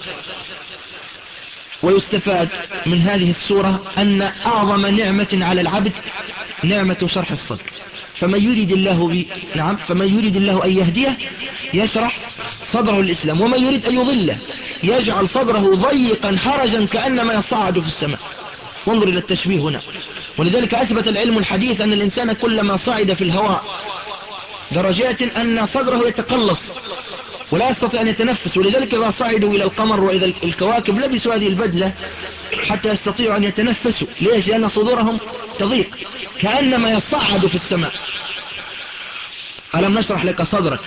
ويستفاد من هذه السورة أن أعظم نعمة على العبد نعمة شرح الصدر، فمن يريد الله ب... نعم فمن يريد الله أن يهديه يشرح صدره الإسلام، ومن يريد أن يضله يجعل صدره ضيقا حرجا كأنما يصعد في السماء. وانظر إلى التشبيه هنا. ولذلك أثبت العلم الحديث أن الإنسان كلما صعد في الهواء درجات أن صدره يتقلص ولا يستطيع أن يتنفس، ولذلك إذا صعدوا إلى القمر وإذا الكواكب لبسوا هذه البدلة حتى يستطيعوا أن يتنفسوا. ليش؟ لأن صدورهم تضيق كأنما يصعد في السماء. ألم نشرح لك صدرك.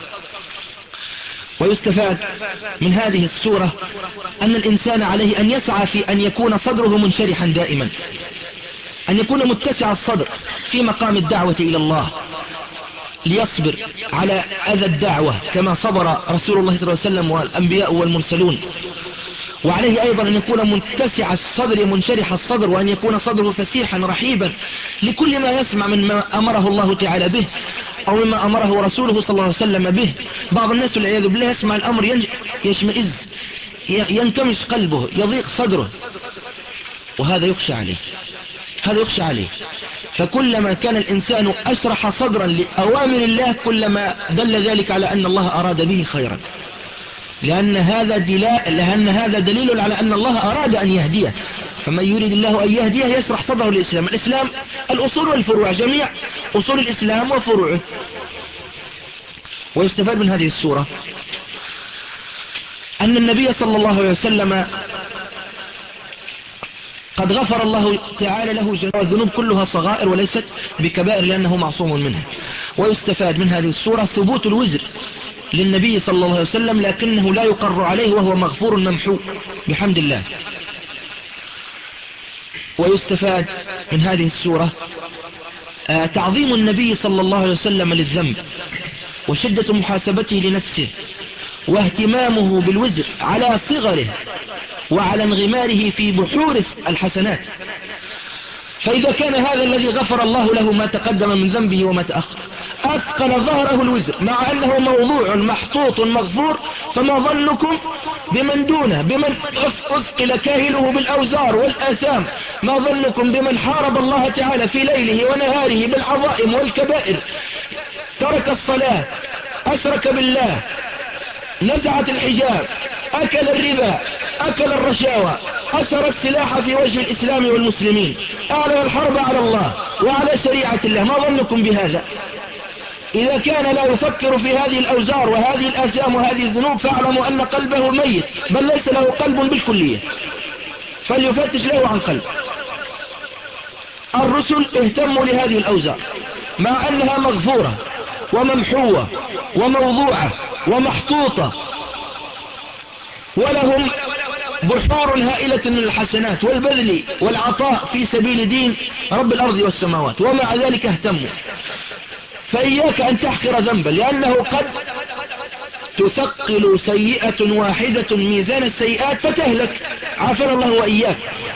ويستفاد من هذه السورة أن الإنسان عليه أن يسعى في أن يكون صدره منشرحا دائما، أن يكون متسع الصدر في مقام الدعوة إلى الله، ليصبر على أذى الدعوة كما صبر رسول الله صلى الله عليه وسلم والأنبياء والمرسلون. وعليه أيضا أن يكون متسع الصدر منشرح الصدر، وأن يكون صدره فسيحا رحيبا لكل ما يسمع مما أمره الله تعالى به أو مما أمره رسوله صلى الله عليه وسلم به. بعض الناس والعياذ بالله يسمع الأمر يشمئز، ينكمش قلبه، يضيق صدره، وهذا يخشى عليه، هذا يخشى عليه. فكلما كان الإنسان أشرح صدرا لأوامر الله كلما دل ذلك على أن الله أراد به خيرا، لأن هذا دلاء لأن هذا دليل على أن الله أراد أن يهديه. فمن يريد الله أن يهديه يشرح صدره للإسلام. الإسلام الأصول والفروع، جميع أصول الإسلام وفروعه. ويستفاد من هذه السورة أن النبي صلى الله عليه وسلم قد غفر الله تعالى له جميع الذنوب كلها صغائر وليست بكبائر لأنه معصوم منها. ويستفاد من هذه السورة ثبوت الوزر للنبي صلى الله عليه وسلم، لكنه لا يقر عليه وهو مغفور ممحو بحمد الله. ويستفاد من هذه السورة تعظيم النبي صلى الله عليه وسلم للذنب وشدة محاسبته لنفسه واهتمامه بالوزر على صغره وعلى انغماره في بحور الحسنات. فإذا كان هذا الذي غفر الله له ما تقدم من ذنبه وما تأخر أثقل ظهره الوزر مع أنه موضوع محطوط مغفور، فما ظنكم بمن دونه، بمن أثقل كاهله بالأوزار والآثام؟ ما ظنكم بمن حارب الله تعالى في ليله ونهاره بالعظائم والكبائر، ترك الصلاة، أشرك بالله، نزعت الحجاب، أكل الربا، أكل الرشاوى، أسر السلاح في وجه الإسلام والمسلمين، أعلن الحرب على الله وعلى شريعة الله. ما ظنكم بهذا؟ إذا كان لا يفكر في هذه الأوزار وهذه الآثام وهذه الذنوب فاعلموا أن قلبه ميت، بل ليس له قلب بالكلية، فليفتش له عن قلب. الرسل اهتموا لهذه الأوزار مع أنها مغفورة وممحوة وموضوعة ومحطوطة، ولهم بحور هائلة من الحسنات والبذل والعطاء في سبيل دين رب الأرض والسماوات، ومع ذلك اهتموا. فإياك أن تحقر ذنبا، لأنه قد تثقل سيئة واحدة ميزان السيئات فتهلك، عافنا الله وإياك.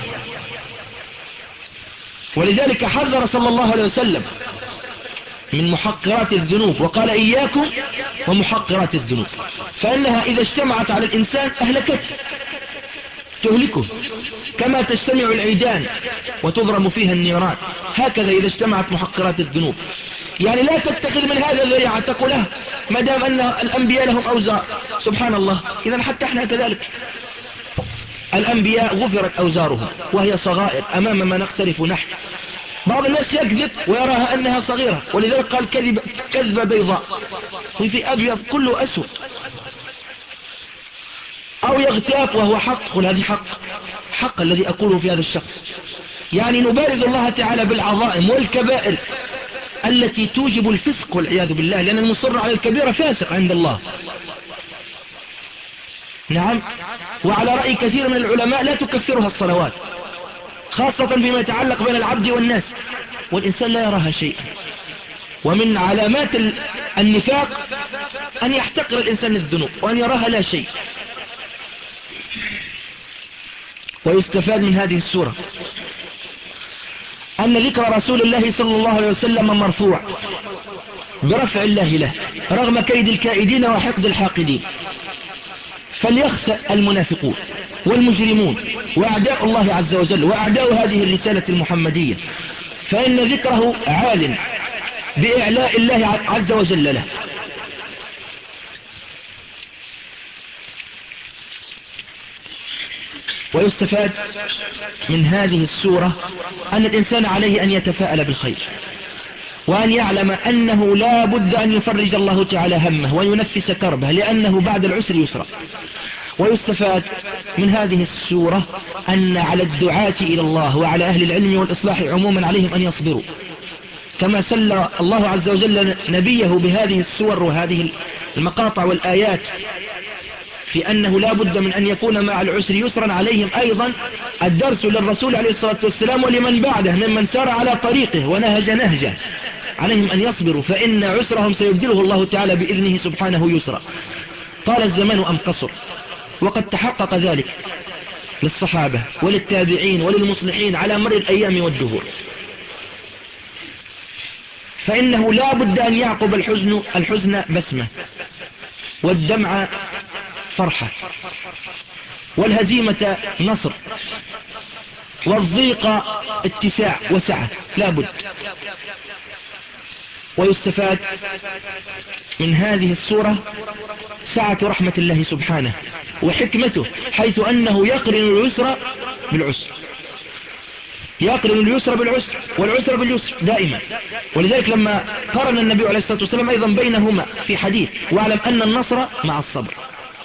ولذلك حذر صلى الله عليه وسلم من محقرات الذنوب، وقال إياكم ومحقرات الذنوب، فإنها إذا اجتمعت على الإنسان أهلكته، تهلكه، كما تجتمع العيدان وتضرم فيها النيران، هكذا إذا اجتمعت محقرات الذنوب. يعني لا تتخذ من هذا ذريعة تقول له ما دام أن الأنبياء لهم أوزار، سبحان الله، إذا حتى احنا كذلك. الأنبياء غفرت أوزارهم وهي صغائر أمام ما نقترف نحن. بعض الناس يكذب ويراها أنها صغيرة، ولذلك قال كذب كذبة بيضاء وفي أبيض كله أسود. أو يغتاب وهو حق، قل هذه حق، حق الذي أقوله في هذا الشخص. يعني نبارز الله تعالى بالعظائم والكبائر التي توجب الفسق والعياذ بالله، لأن المصر على الكبيرة فاسق عند الله. نعم. وعلى رأي كثير من العلماء لا تكفرها الصلوات، خاصة فيما يتعلق بين العبد والناس، والإنسان لا يراها شيء. ومن علامات النفاق أن يحتقر الإنسان الذنوب وأن يراها لا شيء. ويستفاد من هذه السورة أن ذكر رسول الله صلى الله عليه وسلم مرفوع برفع الله له رغم كيد الكائدين وحقد الحاقدين. فليخسأ المنافقون والمجرمون وأعداء الله عز وجل وأعداء هذه الرسالة المحمدية، فإن ذكره عال بإعلاء الله عز وجل له. ويستفاد من هذه السورة أن الإنسان عليه أن يتفاءل بالخير، وأن يعلم أنه لا بد أن يفرج الله تعالى همه وينفس كربه، لأنه بعد العسر يسرا. ويستفاد من هذه السورة أن على الدعاة إلى الله وعلى أهل العلم والإصلاح عموما عليهم أن يصبروا، كما سل الله عز وجل نبيه بهذه السور وهذه المقاطع والآيات في أنه لا بد من أن يكون مع العسر يسرا. عليهم أيضا الدرس للرسول عليه الصلاة والسلام ولمن بعده ممن سار على طريقه ونهج نهجه، عليهم أن يصبروا، فإن عسرهم سيبدله الله تعالى بإذنه سبحانه يسرا. طال الزمان أم قصر، وقد تحقق ذلك للصحابة وللتابعين وللمصلحين على مر الأيام والدهور. فإنه لا بد أن يعقب الحزن الحزن بسمة، والدمع فرحة، والهزيمة نصر، والضيق اتساع وسعة، لا بد. ويستفاد من هذه السورة سعة رحمة الله سبحانه وحكمته، حيث أنه يقرن اليسر بالعسر، يقرن اليسر بالعسر والعسر باليسر دائما. ولذلك لما قرن النبي عليه الصلاة والسلام أيضا بينهما في حديث: واعلم أن النصر مع الصبر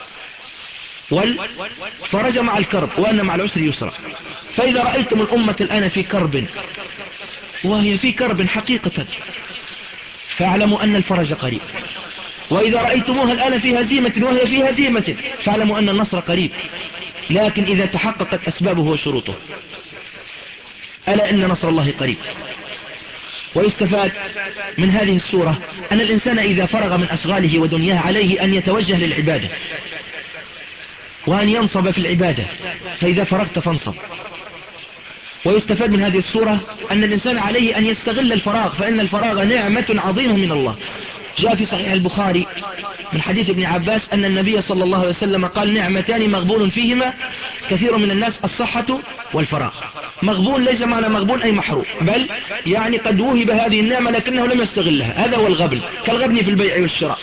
والفرج مع الكرب وأن مع العسر يسرا. فإذا رأيتم الأمة الآن في كرب وهي في كرب حقيقة فاعلموا أن الفرج قريب، وإذا رأيتموها الآن في هزيمة وهي في هزيمة فاعلموا أن النصر قريب، لكن إذا تحققت أسبابه وشروطه. ألا إن نصر الله قريب. ويستفاد من هذه السورة أن الإنسان إذا فرغ من أشغاله ودنياه عليه أن يتوجه للعبادة وأن ينصب في العبادة، فإذا فرغت فانصب. ويستفاد من هذه السورة أن الإنسان عليه أن يستغل الفراغ، فإن الفراغ نعمة عظيمة من الله. جاء في صحيح البخاري من حديث ابن عباس أن النبي صلى الله عليه وسلم قال: نعمتان مغبون فيهما كثير من الناس، الصحة والفراغ. مغبون ليس معنى مغبون أي محروم، بل يعني قد وهب هذه النعمة لكنه لم يستغلها، هذا هو الغبن، كالغبن في البيع والشراء.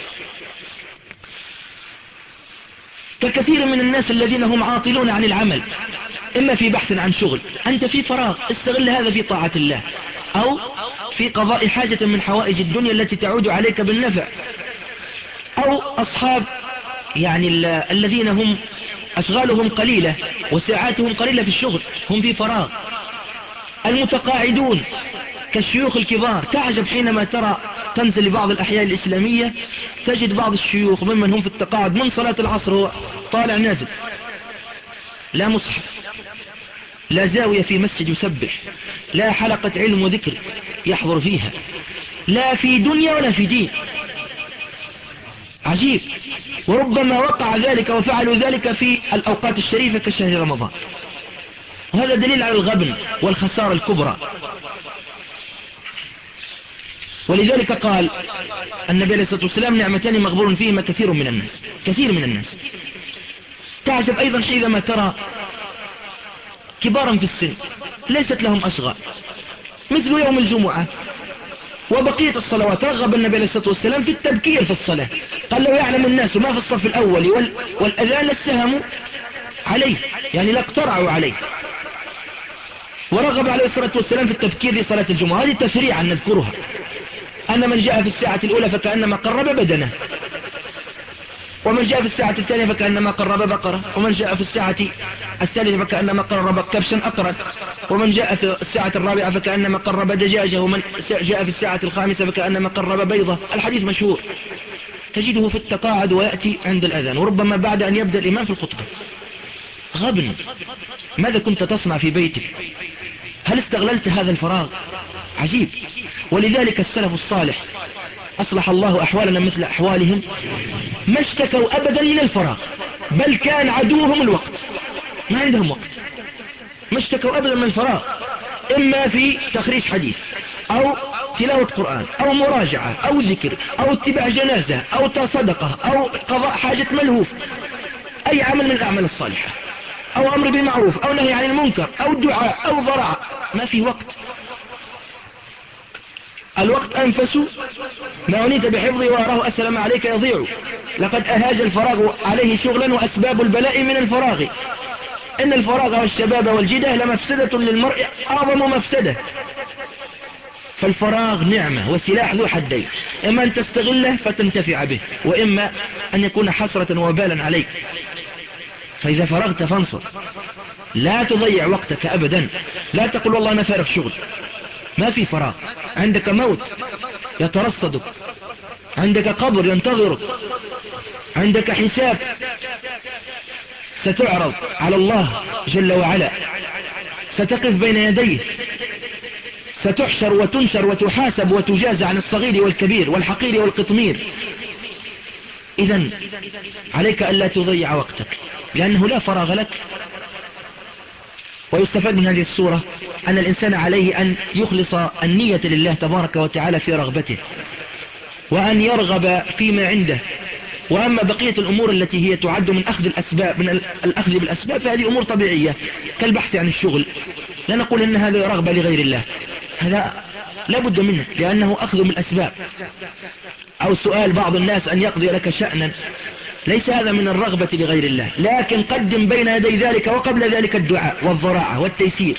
ككثير من الناس الذين هم عاطلون عن العمل، إما في بحث عن شغل، أنت في فراغ استغل هذا في طاعة الله، أو في قضاء حاجة من حوائج الدنيا التي تعود عليك بالنفع، أو أصحاب يعني الذين هم أشغالهم قليلة وساعاتهم قليلة في الشغل، هم في فراغ. المتقاعدون كالشيوخ الكبار، تعجب حينما ترى تنزل لبعض الأحياء الإسلامية تجد بعض الشيوخ ممن هم في التقاعد من صلاة العصر هو طالع نازل، لا مصحف، لا زاوية في مسجد يسبح، لا حلقة علم وذكر يحضر فيها، لا في دنيا ولا في دين. عجيب. وربما وقع ذلك وفعلوا ذلك في الأوقات الشريفة كشهر رمضان، وهذا دليل على الغبن والخسارة الكبرى. ولذلك قال النبي عليه الصلاة والسلام: نعمتان مغبون فيهما كثير من الناس، كثير من الناس. تعجب أيضا حينما ترى كبارا في السن ليست لهم أشغال، مثل يوم الجمعة وبقية الصلوات. رغب النبي عليه الصلاة والسلام في التبكير في الصلاة، قال: لو يعلم الناس ما في الصف الأول وال... والأذان لاستهموا عليه، يعني لا اقترعوا عليه. ورغب عليه الصلاة والسلام في التبكير لصلاة الجمعة. هذه تفريعا نذكرها، أن من جاء في الساعة الأولى فكأنما قرب بدنه، ومن جاء في الساعة الثانية فكأنما قرب بقرة، ومن جاء في الساعة الثالثة فكأنما قرب كبشا أقرا، ومن جاء في الساعة الرابعة فكأنما قرب دجاجة، ومن جاء في الساعة الخامسة فكأنما قرب بيضة. الحديث مشهور، تجده في التقاعد ويأتي عند الأذان، وربما بعد أن يبدأ الإمام في الخطبة. غبن. ماذا كنت تصنع في بيتك؟ هل استغللت هذا الفراغ؟ عجيب. ولذلك السلف الصالح أصلح الله أحوالنا مثل أحوالهم ما اشتكوا أبدا من الفراغ، بل كان عدوهم الوقت، ما عندهم وقت. ما اشتكوا أبدا من الفراغ، إما في تخريج حديث أو تلاوة قرآن أو مراجعة أو ذكر أو اتباع جنازة أو صدقة أو قضاء حاجة ملهوف، أي عمل من الأعمال الصالحة، أو أمر بالمعروف أو نهي عن المنكر أو دعاء أو ضراعة. ما في وقت. الوقت أنفس ما عنيت بحفظه وأراه أسلم عليك يضيع. لقد أهاج الفراغ عليه شغلا، وأسباب البلاء من الفراغ. إن الفراغ والشباب والجده لمفسدة للمرء أعظم مفسدة. فالفراغ نعمة وسلاح ذو حدين، إما أن تستغله فتنتفع به، وإما أن يكون حسرة وبالا عليك. فإذا فرغت فانصر، لا تضيع وقتك أبدا. لا تقول والله أنا فارغ شغل، ما في فراغ. عندك موت يترصدك، عندك قبر ينتظرك، عندك حساب ستعرض على الله جل وعلا، ستقف بين يديه، ستحشر وتنشر وتحاسب وتجازى عن الصغير والكبير والحقير والقطمير. إذن عليك ألا تضيع وقتك، لأنه لا فراغ لك. ويستفاد من هذه السورة أن الإنسان عليه أن يخلص النية لله تبارك وتعالى في رغبته، وأن يرغب فيما عنده. وأما بقية الأمور التي هي تعد من أخذ الأسباب، من الأخذ بالأسباب، فهذه أمور طبيعية كالبحث عن الشغل. لا نقول أن هذا رغبة لغير الله، هذا لا بد منه لأنه أخذ من الأسباب. أو سؤال بعض الناس أن يقضي لك شأنا، ليس هذا من الرغبة لغير الله، لكن قدم بين يدي ذلك وقبل ذلك الدعاء والضراعة والتيسير.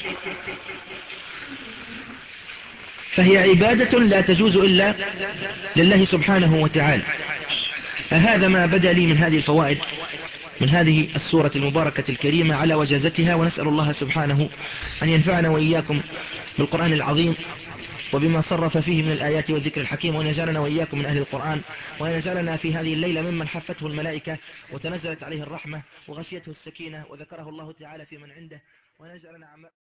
فهي عبادة لا تجوز إلا لله سبحانه وتعالى. فهذا ما بدأ لي من هذه الفوائد من هذه السورة المباركة الكريمة على وجازتها. ونسأل الله سبحانه أن ينفعنا وإياكم بالقرآن العظيم وبما صرف فيه من الآيات والذكر الحكيم، وأن يجعلنا وإياكم من أهل القرآن، وأن يجعلنا في هذه الليلة ممن حفته الملائكة وتنزلت عليه الرحمة وغشيته السكينة وذكره الله تعالى في من عنده، وأن يجعلنا